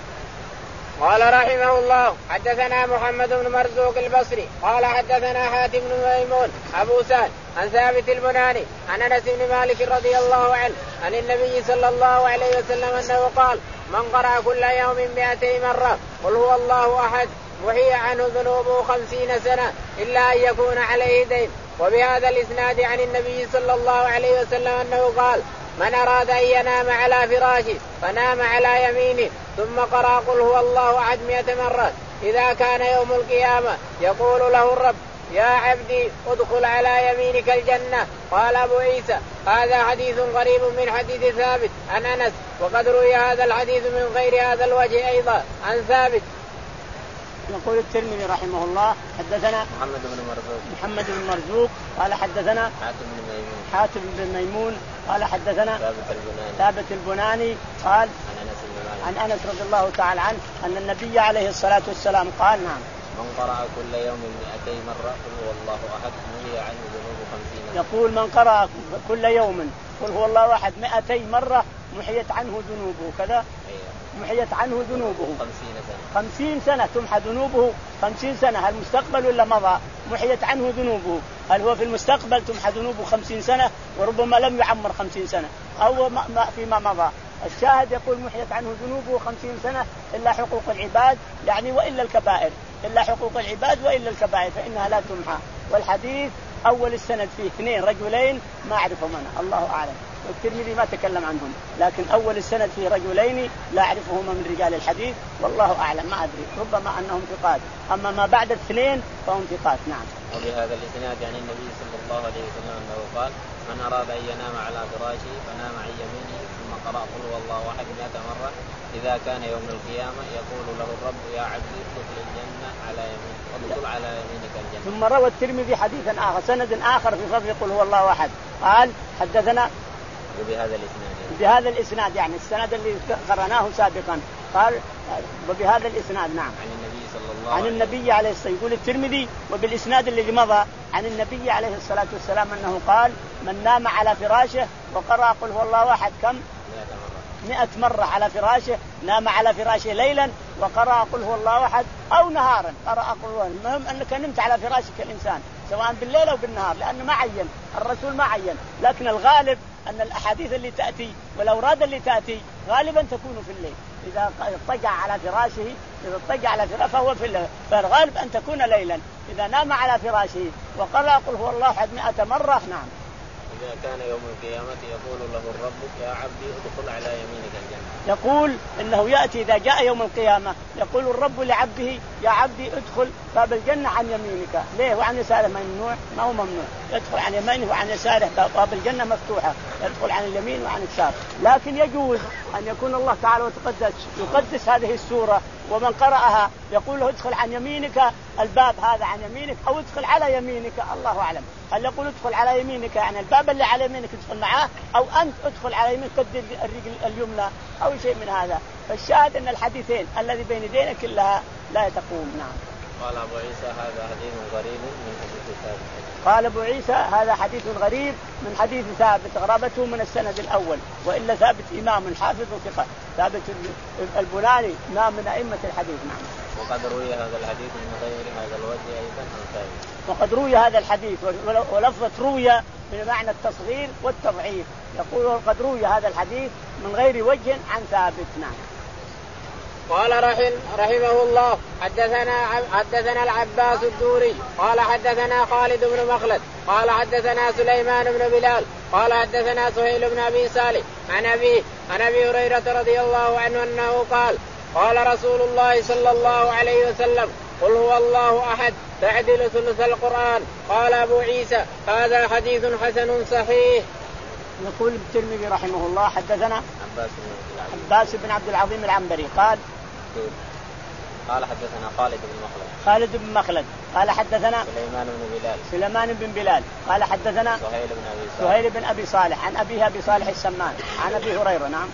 قال رحمه الله حدثنا محمد بن مرزوق البصري قال حدثنا حاتم بن ميمون أبو سهل عن ثابت البناني عن أنس بن مالك رضي الله عنه عن النبي صلى الله عليه وسلم أنه قال من قرأ كل يوم مئتي مرة قل هو الله أحد محي عنه ذنوبه خمسين سنة إلا أن يكون عليه دين. وبهذا الإسناد عن النبي صلى الله عليه وسلم أنه قال من أراد أن ينام على فراشه فنام على يمينه ثم قرأ قل هو الله أحد مئة مرة إذا كان يوم القيامة يقول له الرب يا عبدي ادخل على يمينك الجنة. قال أبو عيسى هذا حديث قريب من حديث ثابت عن أنس وقد روي هذا الحديث من غير هذا الوجه أيضا عن ثابت. يقول الترمذي رحمه الله حدثنا محمد بن مرزوق محمد بن مرزوق قال حدثنا حاتم بن ميمون حاتم بن ميمون قال حدثنا ثابت البناني ثابت البناني قال عن أنس بن مالك عن أنس رضي الله تعالى عنه أن النبي عليه الصلاة والسلام قال نعم من قرأ كل يوم مئتي مرة قل هو الله أحد محي عنه ذنوب خمسين. يقول من قرأ كل يوم قل هو الله أحد مئتي مرة محيت عنه ذنوبه كذا محيت عنه ذنوبه خمسين سنة خمسين سنة تمحى ذنوبه خمسين سنة. هل المستقبل ولا مضى؟ محيت عنه ذنوبه. هل هو في المستقبل تمحى ذنوبه خمسين سنة وربما لم يعمر خمسين سنة أو فيما مضى؟ الشاهد يقول محيت عنه ذنوبه خمسين سنة إلا حقوق العباد يعني وإلا الكبائر إلا حقوق العباد وإلا الكبائر فإنها لا تمحى. والحديث أول السند فيه اثنين رجلين ما أعرفهم أنا، الله أعلم، والترمذي ما تكلم عنهم، لكن أول السند فيه رجلين لا أعرفهما من رجال الحديث والله أعلم، ما أدري، ربما أنهم ثقات، أما ما بعد الاثنين فهم ثقات. نعم. وبهذا الإسناد يعني النبي صلى الله عليه وسلم أنه قال: من أراد أن ينام على فراشه فنام عن يمينه ثم قرأ قل هو الله أحد مئة مرة، إذا كان يوم القيامة يقول له الرب يا عبدي ادخل الجنة على يمينك وادخل على يمينك الجنة. ثم روى الترمذي حديثا آخر سند آخر في فضل قل هو الله أحد، قال حدثنا وبهذا الإسناد بهذا الإسناد يعني السند اللي قرأناه سابقا، قال وبهذا الإسناد. نعم. عن النبي صلى الله عن النبي عليه الصلاة والسلام، يقول الترمذي وبالإسناد الذي مضى عن النبي عليه الصلاة والسلام أنه قال: من نام على فراشه وقرأ قل هو الله أحد كم مئة مرة على فراشه، نام على فراشه ليلا وقرأ قل هو الله أحد أو نهارا قرأ قل هو، المهم أنك نمت على فراشك الإنسان سواء بالليل أو بالنهار، لأنه ما عين الرسول ما عين، لكن الغالب أن الأحاديث اللي تأتي والأوراد اللي تأتي غالبا تكون في الليل، إذا اضطجع على فراشه إذا اضطجع على فراشه فهو في الليل، فالغالب أن تكون ليلا. إذا نام على فراشه وقرأ قل هو الله أحد مئة مرة. نعم. إذا كان يوم القيامة يقول له الرب يا عبدي ادخل على يمينك الجنة. يقول إنه يأتي إذا جاء يوم القيامة يقول الرب لعبده يا عبدي ادخل باب الجنة عن يمينك، ليه؟ وعن يساره ممنوع؟ ما هو ممنوع، يدخل عن يمينه وعن يساره، باب الجنة مفتوحة، يدخل عن اليمين وعن اليسار، لكن يجوز أن يكون الله تعالى وتقدس يقدس هذه السورة ومن قرأها يقول له ادخل عن يمينك الباب هذا عن يمينك أو ادخل على يمينك، الله أعلم، هل يقول ادخل على يمينك يعني الباب اللي على يمينك ادخل معاه، أو أنت ادخل على يمينك قد الرجل اليمنى أو شيء من هذا، فالشاهد أن الحديثين الذي بين يدينا كلها لا تقوم. نعم. قال أبو عيسى هذا حديث غريب من حديث ثابت. قال أبو عيسى هذا حديث غريب من حديث ثابت، غرابته من السند الأول، وإلا ثابت إمام حافظ ثقة، ثابت البناني إمام من أئمة الحديث. نعم. وقد روي هذا الحديث من غير هذا الوجه أيضا عن ثابت. وقد روي هذا الحديث ولفظة روي من معنى التصغير والتضعيف، يقول قد روي هذا الحديث من غير وجه عن ثابت. نعم. قال رحم رحمه الله حدثنا حدثنا العباس الدوري قال حدثنا خالد بن مخلد قال حدثنا سليمان بن بلال قال حدثنا سهيل بن أبي صالح عن أبي عن أبي هريرة رضي الله عنه أنه قال قال رسول الله صلى الله عليه وسلم قل هو الله أحد تعدل ثلث القرآن. قال أبو عيسى هذا حديث حسن صحيح. يقول الترمذي رحمه الله حدثنا عباس بن عباس بن عبد العظيم العنبري قال قال حدثنا خالد بن مخلد خالد بن مخلد قال حدثنا سليمان بن بلال سليمان بن بلال قال حدثنا سهيل بن أبي صالح سهيل بن أبي صالح عن أبيه أبي صالح السمان عن أبي هريرة. نعم.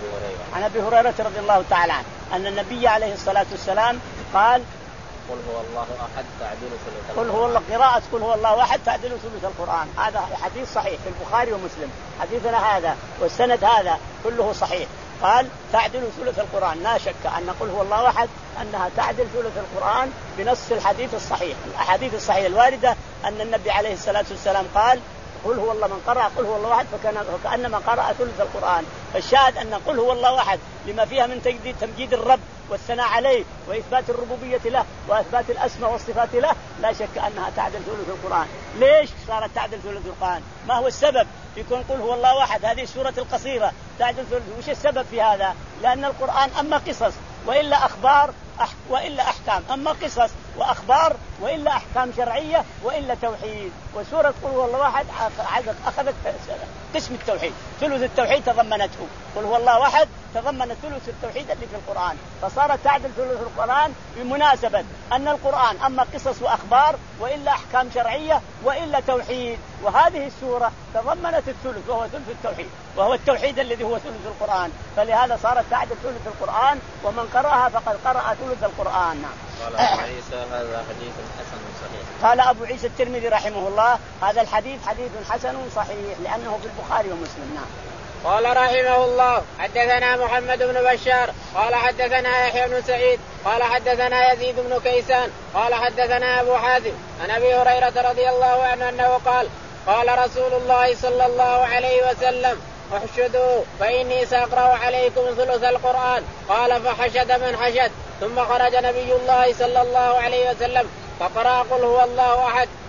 عن أبي هريرة رضي الله تعالى عنه أن النبي عليه الصلاة والسلام قال قل هو الله أحد تعدل ثلث قل هو الله قراءة قل هو الله أحد تعدل ثلث القرآن. هذا حديث صحيح في البخاري ومسلم، حديثنا هذا والسند هذا كله صحيح. قال تعدل ثلث القرآن، لا شك أن قل هو الله أحد أنها تعدل ثلث القرآن بنص الحديث الصحيح. الأحاديث الصحيحة الواردة أن النبي عليه الصلاة والسلام قال قل هو الله من قرأ قل هو الله أحد فكأنما قرأ ثلث القرآن. فالشاهد أن قل هو الله أحد لما فيها من تجديد تمجيد الرب والثناء عليه وإثبات الربوبية له وإثبات الأسماء والصفات له، لا شك أنها تعدل ثلث القرآن. ليش صارت تعدل ثلث القرآن؟ ما هو السبب في كون قل هو الله أحد هذه السورة القصيرة تعدل ثلث؟ وش السبب في هذا؟ لأن القرآن أما قصص وإلا أخبار وإلا أحكام، أما قصص وأخبار وإلا أحكام شرعية وإلا توحيد. وسورة قل هو الله أحد أخذت قسم التوحيد، ثلث التوحيد تضمنته، قل هو الله أحد تضمن ثلث التوحيد اللي في القرآن، فصارت تعدل ثلث القرآن بمناسبة أن القرآن أما قصص وأخبار وإلا أحكام شرعية وإلا توحيد، وهذه السورة تضمنت الثلث وهو ثلث التوحيد وهو التوحيد الذي هو ثلث القرآن، فلهذا صارت تعدل ثلث القرآن ومن قرأها فقد قرأ ثلث القرآن. قال أبو عيسى هذا حديث حسن صحيح. قال أبو عيسى الترمذي رحمه الله هذا الحديث حديث حسن صحيح لأنه في البخاري ومسلم. نعم. قال رحمه الله حدثنا محمد بن بشار قال حدثنا يحيى بن سعيد قال حدثنا يزيد بن كيسان قال حدثنا أبو حازم عن أبي هريرة رضي الله عنه أنه قال قال رسول الله صلى الله عليه وسلم احشدوا فإني سأقرأ عليكم ثلث القرآن. قال فحشد من حشد. ثم خرج نبي الله صلى الله عليه وسلم فقرأ قل هو الله أحد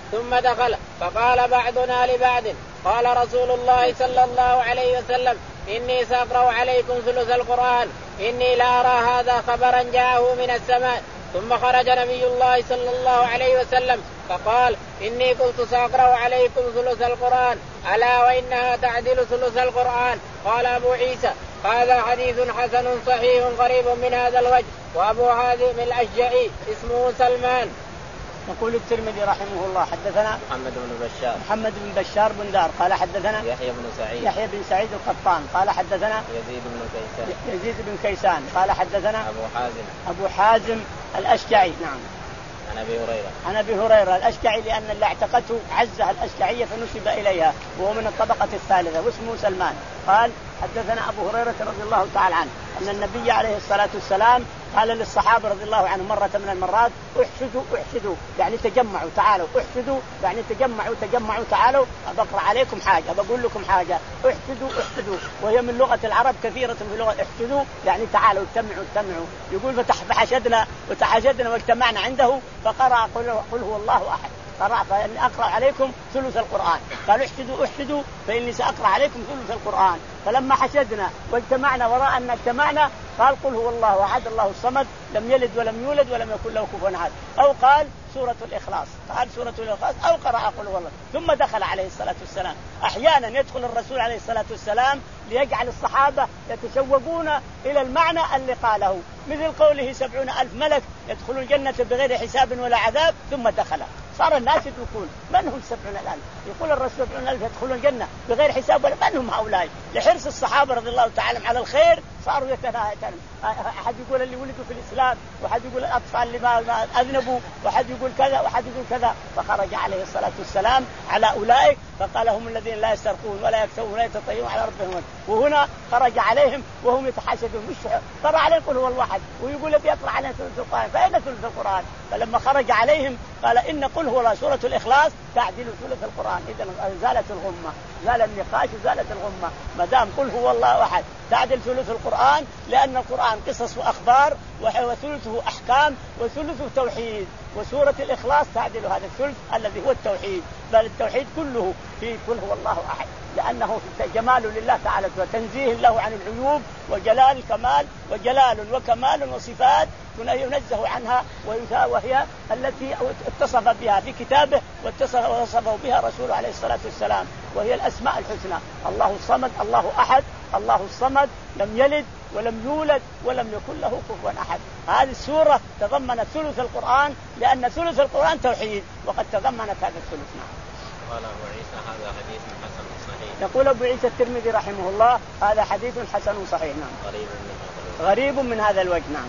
ثم دخل فقال بعضنا لبعض قال رسول الله صلى الله عليه وسلم إني سأقرأ عليكم ثلث القرآن إني لا أرى هذا خبرا جاءه من السماء. ثم خرج نبي الله صلى الله عليه وسلم فقال إني قلت سأقرأ عليكم ثلث القرآن ألا وإنها تعدل ثلث القرآن. قال أبو عيسى هذا حديث حسن صحيح قريب من هذا الوجه. وأبو حازم الأشجعي اسمه سلمان. يقول الترمذي رحمه الله حدثنا محمد بن بشار محمد بن بشار بن دار قال حدثنا يحيى بن سعيد يحيى بن سعيد القطان قال حدثنا يزيد بن كيسان يزيد بن كيسان قال حدثنا أبو حازم أبو حازم الأشجعي نعم عن أبي هريرة عن أبي هريرة الأشجعي لأن اللي اعتقته عزة الأشجعية فنسب إليها وهو من الطبقة الثالثة واسمه سلمان. قال حدثنا أبو هريرة رضي الله تعالى عنه أن النبي عليه الصلاة والسلام قال للصحابة رضي الله عنهم مرة من المرات احشدوا احشدوا يعني تجمعوا تعالوا احشدوا يعني تجمعوا تجمعوا تعالوا أبقرأ عليكم حاجة بقول لكم حاجة احشدوا احشدوا وهي من لغة العرب كثيرة في لغة احشدوا يعني تعالوا اجتمعوا اجتمعوا. يقول فحشدنا وتحشدنا واجتمعنا عنده فقرأ قل هو الله أحد قرأ فإني أقرأ عليكم ثلث القرآن. قالوا احشدوا احشدوا فإني سأقرأ عليكم ثلث القرآن. فلما حشدنا واجتمعنا وراء أن اجتمعنا قال قل هو الله أحد الله الصمد لم يلد ولم يولد ولم يكن له كفوا أحد أو قال سورة الإخلاص قال سورة الإخلاص أو قرأ قل هو الله. ثم دخل عليه الصلاة والسلام. أحيانا يدخل الرسول عليه الصلاة والسلام ليجعل الصحابة يتشوقون إلى المعنى اللي قاله مثل قوله سبعون ألف ملك يدخلون الجنة بغير حساب ولا عذاب. ثم دخل صار الناس يقول من هم سبعون الألف يقول الرسول سبعون ألف يدخلون الجنة بغير حساب ولا من هم هؤلاء. لحرص الصحابة رضي الله تعالى على الخير صاروا يتناهون. أحد يقول اللي ولدوا في الإسلام وحد يقول الأطفال اللي ما أذنبوا وحد يقول كذا وحد يقول كذا. فخرج عليه الصلاة والسلام على أولئك فقال هم الذين لا يسترقون ولا يكتوون ولا يتطيرون على ربهم. وهنا خرج عليهم وهم يتحاسدون مش قرأ عليهم قل هو الواحد ويقول لك يقرأ عليهم ثلث القرآن فأين ثلث القرآن. فلما خرج عليهم قال إن قل هو سورة الإخلاص تعدل ثلث القرآن. إذن زالت الغمة زال النقاش وزالت الغمة ما دام قل هو الله أحد تعدل ثلث القرآن لأن القرآن قصص وأخبار وثلثه أحكام وثلثه توحيد. وسورة الإخلاص تعدل هذا الثلث الذي هو التوحيد بل التوحيد كله في قل هو الله أحد لأنه جمال لله تعالى وتنزيه له عن العيوب وجلال كمال وجلال وكمال وصفات ينزه عنها وهي التي اتصف بها في كتابه واتصفه بها رسوله عليه الصلاة والسلام وهي الأسماء الحسنى. الله الصمد الله أحد الله الصمد لم يلد ولم يولد ولم يكن له كفوا أحد. هذه السورة تضمنت ثلث القرآن لأن ثلث القرآن توحيد وقد تضمنت هذا الثلث. قال أبو عيسى هذا حديث حسن صحيح. يقول أبو عيسى الترمذي رحمه الله هذا حديث حسن صحيح. نعم غريب من هذا غريب من هذا الوجه. نعم.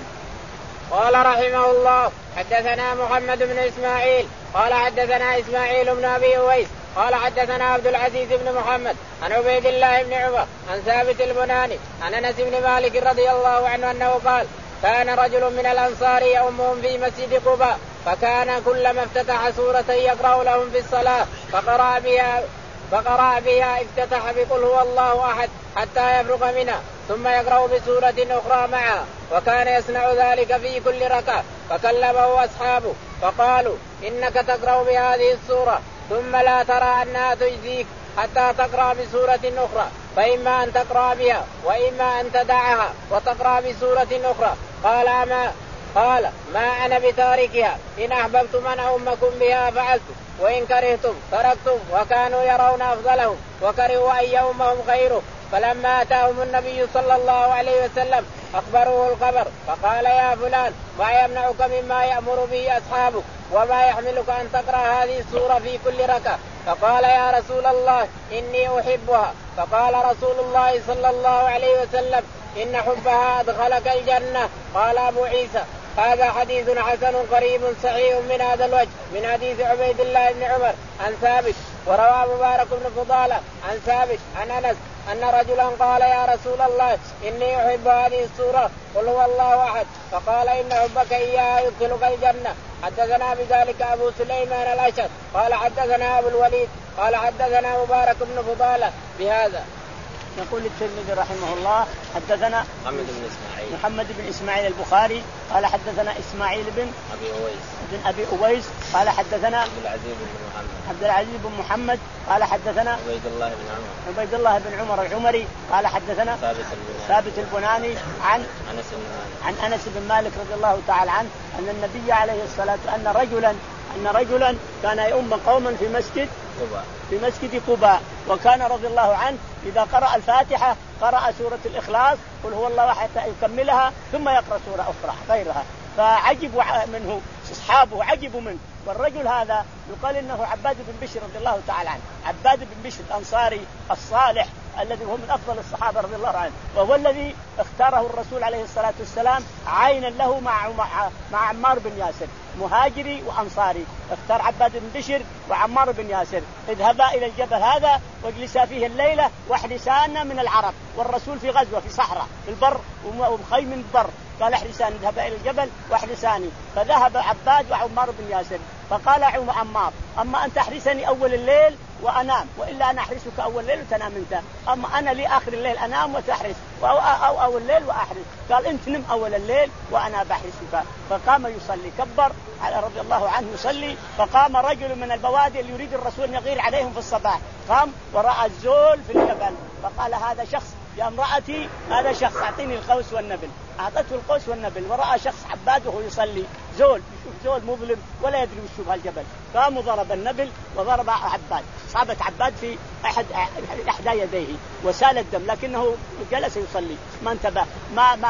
قال رحمه الله حدثنا محمد بن إسماعيل قال حدثنا إسماعيل بن أبي أويس قال حدثنا عبد العزيز بن محمد عن عبيد الله بن عمر عن ثابت البناني عن أنس بن مالك رضي الله عنه أنه قال كان رجل من الأنصار يؤمهم في مسجد قباء فكان كلما افتتح سورة يقرأ لهم في الصلاة فقرأ بها فقرأ بها افتتح بقل هو الله أحد حتى يفرغ منها ثم يقرأ بسورة أخرى معها وكان يصنع ذلك في كل ركعة. فكلمه أصحابه فقالوا إنك تقرأ بهذه السورة ثم لا ترى أنها تجزيك حتى تقرأ بسورة أخرى فإما أن تقرأ بها وإما أن تدعها وتقرأ بسورة أخرى. قال ما قال ما أنا بتاركها إن أحببتم أن أمكم بها فعلت وإن كرهتم تركتم. وكانوا يرون أفضلهم وكرهوا أن يومهم غيره. فلما أتاهم النبي صلى الله عليه وسلم أخبروه الخبر فقال يا فلان ما يمنعك مما يأمر به أصحابك وما يحملك أن تقرأ هذه السورة في كل ركعة. فقال يا رسول الله إني أحبها. فقال رسول الله صلى الله عليه وسلم إن حبها أدخلك الجنة. قال أبو عيسى هذا حديث حسن قريب صحيح من هذا الوجه من حديث عبيد الله بن عمر عن ثابت. وروى مبارك بن فضالة عن ثابت عن أنس أن رجلا قال يا رسول الله إني أحب هذه السورة قل هو الله أحد. فقال إن حبك إياها يدخلك الجنة. حدثنا بذلك أبو سليمان الأشعث قال حدثنا أبو الوليد قال حدثنا مبارك بن فضالة بهذا. يقول الترمذي رحمه الله حدثنا محمد بن إسماعيل محمد بن إسماعيل البخاري قال حدثنا إسماعيل بن أبي أويس بن أبي أويس قال حدثنا عبد العزيز بن محمد عبد العزيز بن محمد قال حدثنا عبيد الله بن عمر عبيد الله بن عمر العمري قال حدثنا ثابت البناني ثابت البناني عن أنس بن مالك عن أنس بن مالك رضي الله تعالى عنه أن النبي عليه الصلاة أن رجلا أن رجلا كان يؤم قوما في مسجد قباء في مسجد قباء، وكان رضي الله عنه إذا قرأ الفاتحة قرأ سورة الإخلاص قل هو الله حتى يكملها ثم يقرأ سورة أخرى غيرها، فعجبوا منه أصحابه عجبوا منه. والرجل هذا يقال إنه عباد بن بشر رضي الله تعالى عنه، عباد بن بشر الأنصاري الصالح الذي هو من أفضل الصحابة رضي الله عنه، وهو الذي اختاره الرسول عليه الصلاة والسلام عينا له مع مع عمار بن ياسر، مهاجري وأنصاري، اختار عباد بن بشر وعمار بن ياسر اذهبا إلى الجبل هذا واجلسا فيه الليلة واحرسانا من العرب، والرسول في غزوة في صحراء في البر ومخيم البر، قال احرسان اذهب إلى الجبل واحرساني، فذهب عباد وعمار بن ياسر، فقال عمار أما أن تحرسني أول الليل وأنام، وإلا أنا أحرسك أول الليل وتنام أنت، أما أنا لي آخر الليل أنام وتحرس، أو, أو أول الليل وأحرس، قال أنت نم أول الليل وأنا بحرسك. فقام يصلي كبر على رضي الله عنه يصلي، فقام رجل من البوادي اللي يريد الرسول أن يغير عليهم في الصباح، قام ورأى الزول في الجبل فقال هذا شخص يا امرأتي، هذا شخص أعطيني القوس والنبل، أعطته القوس والنبل، ورأى شخص عباد وهو يصلي، زول يشوف زول مظلم ولا يدري وش يشوف هالجبل، قام وضرب النبل وضرب عباد، صابت عباد في أحد إحدى يديه وسال الدم، لكنه جلس يصلي ما انتبه ما ما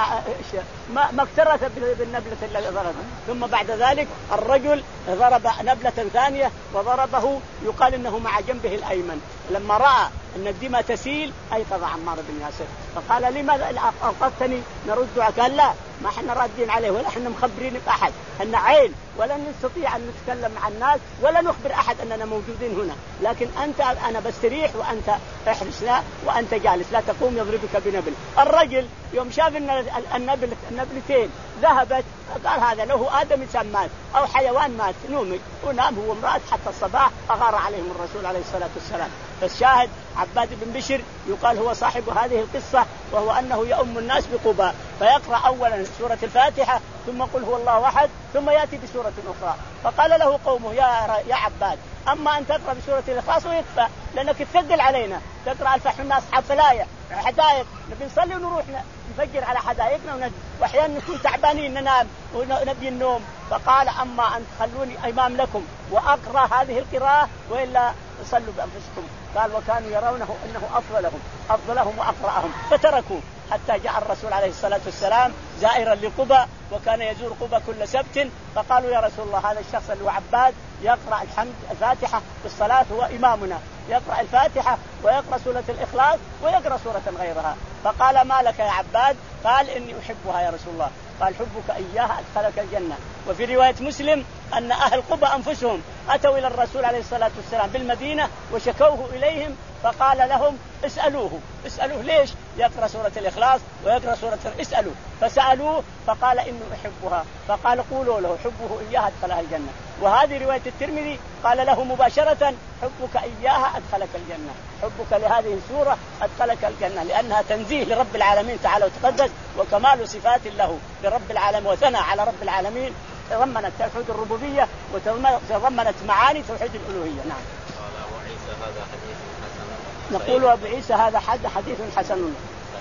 ما, ما اكترث بالنبلة التي ضربها. ثم بعد ذلك الرجل ضرب نبلة ثانية وضربه يقال إنه مع جنبه الأيمن، لما رأى أن الدماء تسيل أيقظ عمار بن ياسر فقال لماذا أوقفتني نرد؟ قال لا ما احنا رادين عليه ولا احنا مخبرين بأحد، ان عين ولا نستطيع ان نتكلم مع الناس ولا نخبر احد اننا موجودين هنا، لكن انت انا بستريح وانت احرسنا وانت جالس لا تقوم يضربك بنبل. الرجل يوم شاف ان النبل النبلتين ذهبت قال هذا له ادم سمات او حيوان مات نومي، ونام هو امرأة حتى الصباح اغار عليهم الرسول عليه الصلاة والسلام. فالشاهد عباد بن بشر يقال هو صاحب هذه القصة، وهو أنه يؤم الناس بقباء فيقرأ أولا سورة الفاتحة ثم قل هو الله أحد ثم يأتي بسورة أخرى، فقال له قومه يا يا عباد أما أن تقرأ بسورة الإخلاص ويكفى لأنك تثقل علينا، تقرأ الفحم الناس أصحاب فلاية حدائق نبي نصلي ونروح نفجر على حدائقنا وأحيانا نكون تعبانين ننام ونبي النوم. فقال أما أن تخلوني إمام لكم وأقرأ هذه القراءة وإلا صلوا بأنفسكم. قال وكانوا يرونه أنه أفضلهم أفضلهم وأقرأهم فتركوا حتى جاء الرسول عليه الصلاة والسلام زائرا لقبى، وكان يزور قبى كل سبت، فقالوا يا رسول الله هذا الشخص اللي هو عباد يقرأ الحمد الفاتحة في الصلاة هو إمامنا، يقرأ الفاتحة ويقرأ سورة الإخلاص ويقرأ سورة غيرها، فقال ما لك يا عباد؟ قال إني أحبها يا رسول الله. قال حبك إياها أدخلك الجنة. وفي رواية مسلم أن أهل قبى أنفسهم أتوا إلى الرسول عليه الصلاة والسلام بالمدينة وشكوه إليهم، فقال لهم اسألوه اسألوه ليش يقرأ سورة الإخلاص ويقرأ سورة اسألوه، فسألوه فقال إني أحبها، فقال قولوا له حبه إياها أدخلها الجنة. وهذه رواية الترمذي قال له مباشرة حبك إياها أدخلك الجنة، حبك لهذه السورة أدخلك الجنة، لأنها تنزيه لرب العالمين تعالى وتقدس وكمال صفات له لرب العالمين وثنى على رب العالمين، تضمنت توحيد الربوبية وتضمنت معاني توحيد الألوهية. نعم. قال أبو عيسى هذا حديث حسن. نقول أبو عيسى هذا حديث حسن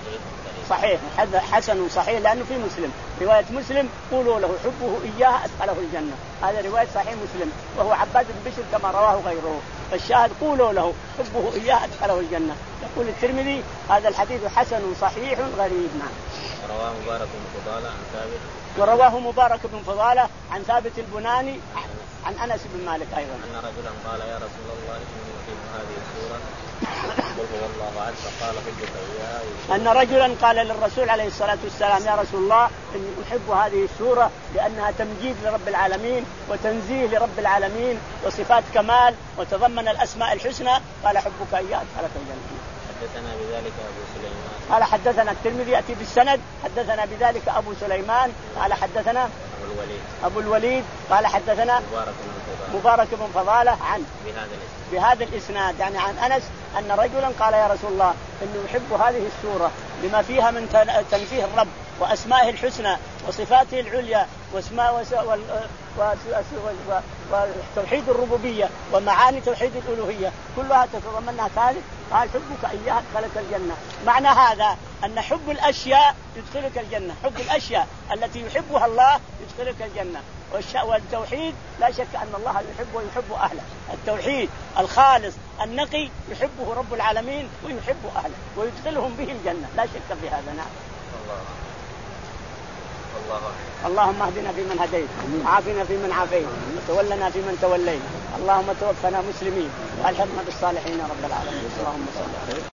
صحيح حسن صحيح لأنه في مسلم رواية مسلم قولوا له حبه إياها أدخله الجنة، هذا رواية صحيح مسلم وهو عباد بن بشر كما رواه غيره. فالشاهد قولوا له حبه إياها أدخله الجنة. يقول الترمذي هذا الحديث حسن صحيح غريب. نعم. رواه مبارك بن فضالة عن ثابت ورواه مبارك بن فضالة عن ثابت البناني عن أنس بن مالك أيضا أن رجلا قال يا رسول الله إني أحب هذه السورة قل هو الله أحد فقال حبك إياها. أن رجلا قال للرسول عليه الصلاة والسلام يا رسول الله إني أحب هذه السورة لأنها تمجيد لرب العالمين وتنزيه لرب العالمين وصفات كمال وتضمن الأسماء الحسنى، قال حبك إياها أدخلك الجنة. حدثنا بذلك أبو سليمان قال حدثنا الترمذي يأتي بالسند حدثنا بذلك أبو سليمان قال حدثنا أبو الوليد أبو الوليد قال حدثنا مبارك بن فضالة مبارك بن فضالة عن بهذا الاسم. بهذا الإسناد يعني عن أنس أن رجلا قال يا رسول الله إنه يحب هذه السورة لما فيها من تنزيه الرب وأسمائه الحسنى وصفاته العليا واسماء وتوحيد الربوبية ومعاني توحيد الألوهية كلها تتضمنها ثالث. قال حبك إياها أدخلك الجنة. معنى هذا أن حب الأشياء يدخلك الجنة، حب الأشياء التي يحبها الله يدخلك الجنة. والتوحيد لا شك أن الله يحب ويحب أهله، التوحيد الخالص النقي يحبه رب العالمين ويحب أهله ويدخلهم به الجنة لا شك في هذا. نعم. الله. الله. اللهم اهدنا فيمن هديت وعافنا فيمن عافيت وتولنا فيمن توليت. اللهم توفنا مسلمين والحقنا بالصالحين رب العالمين. اللهم صل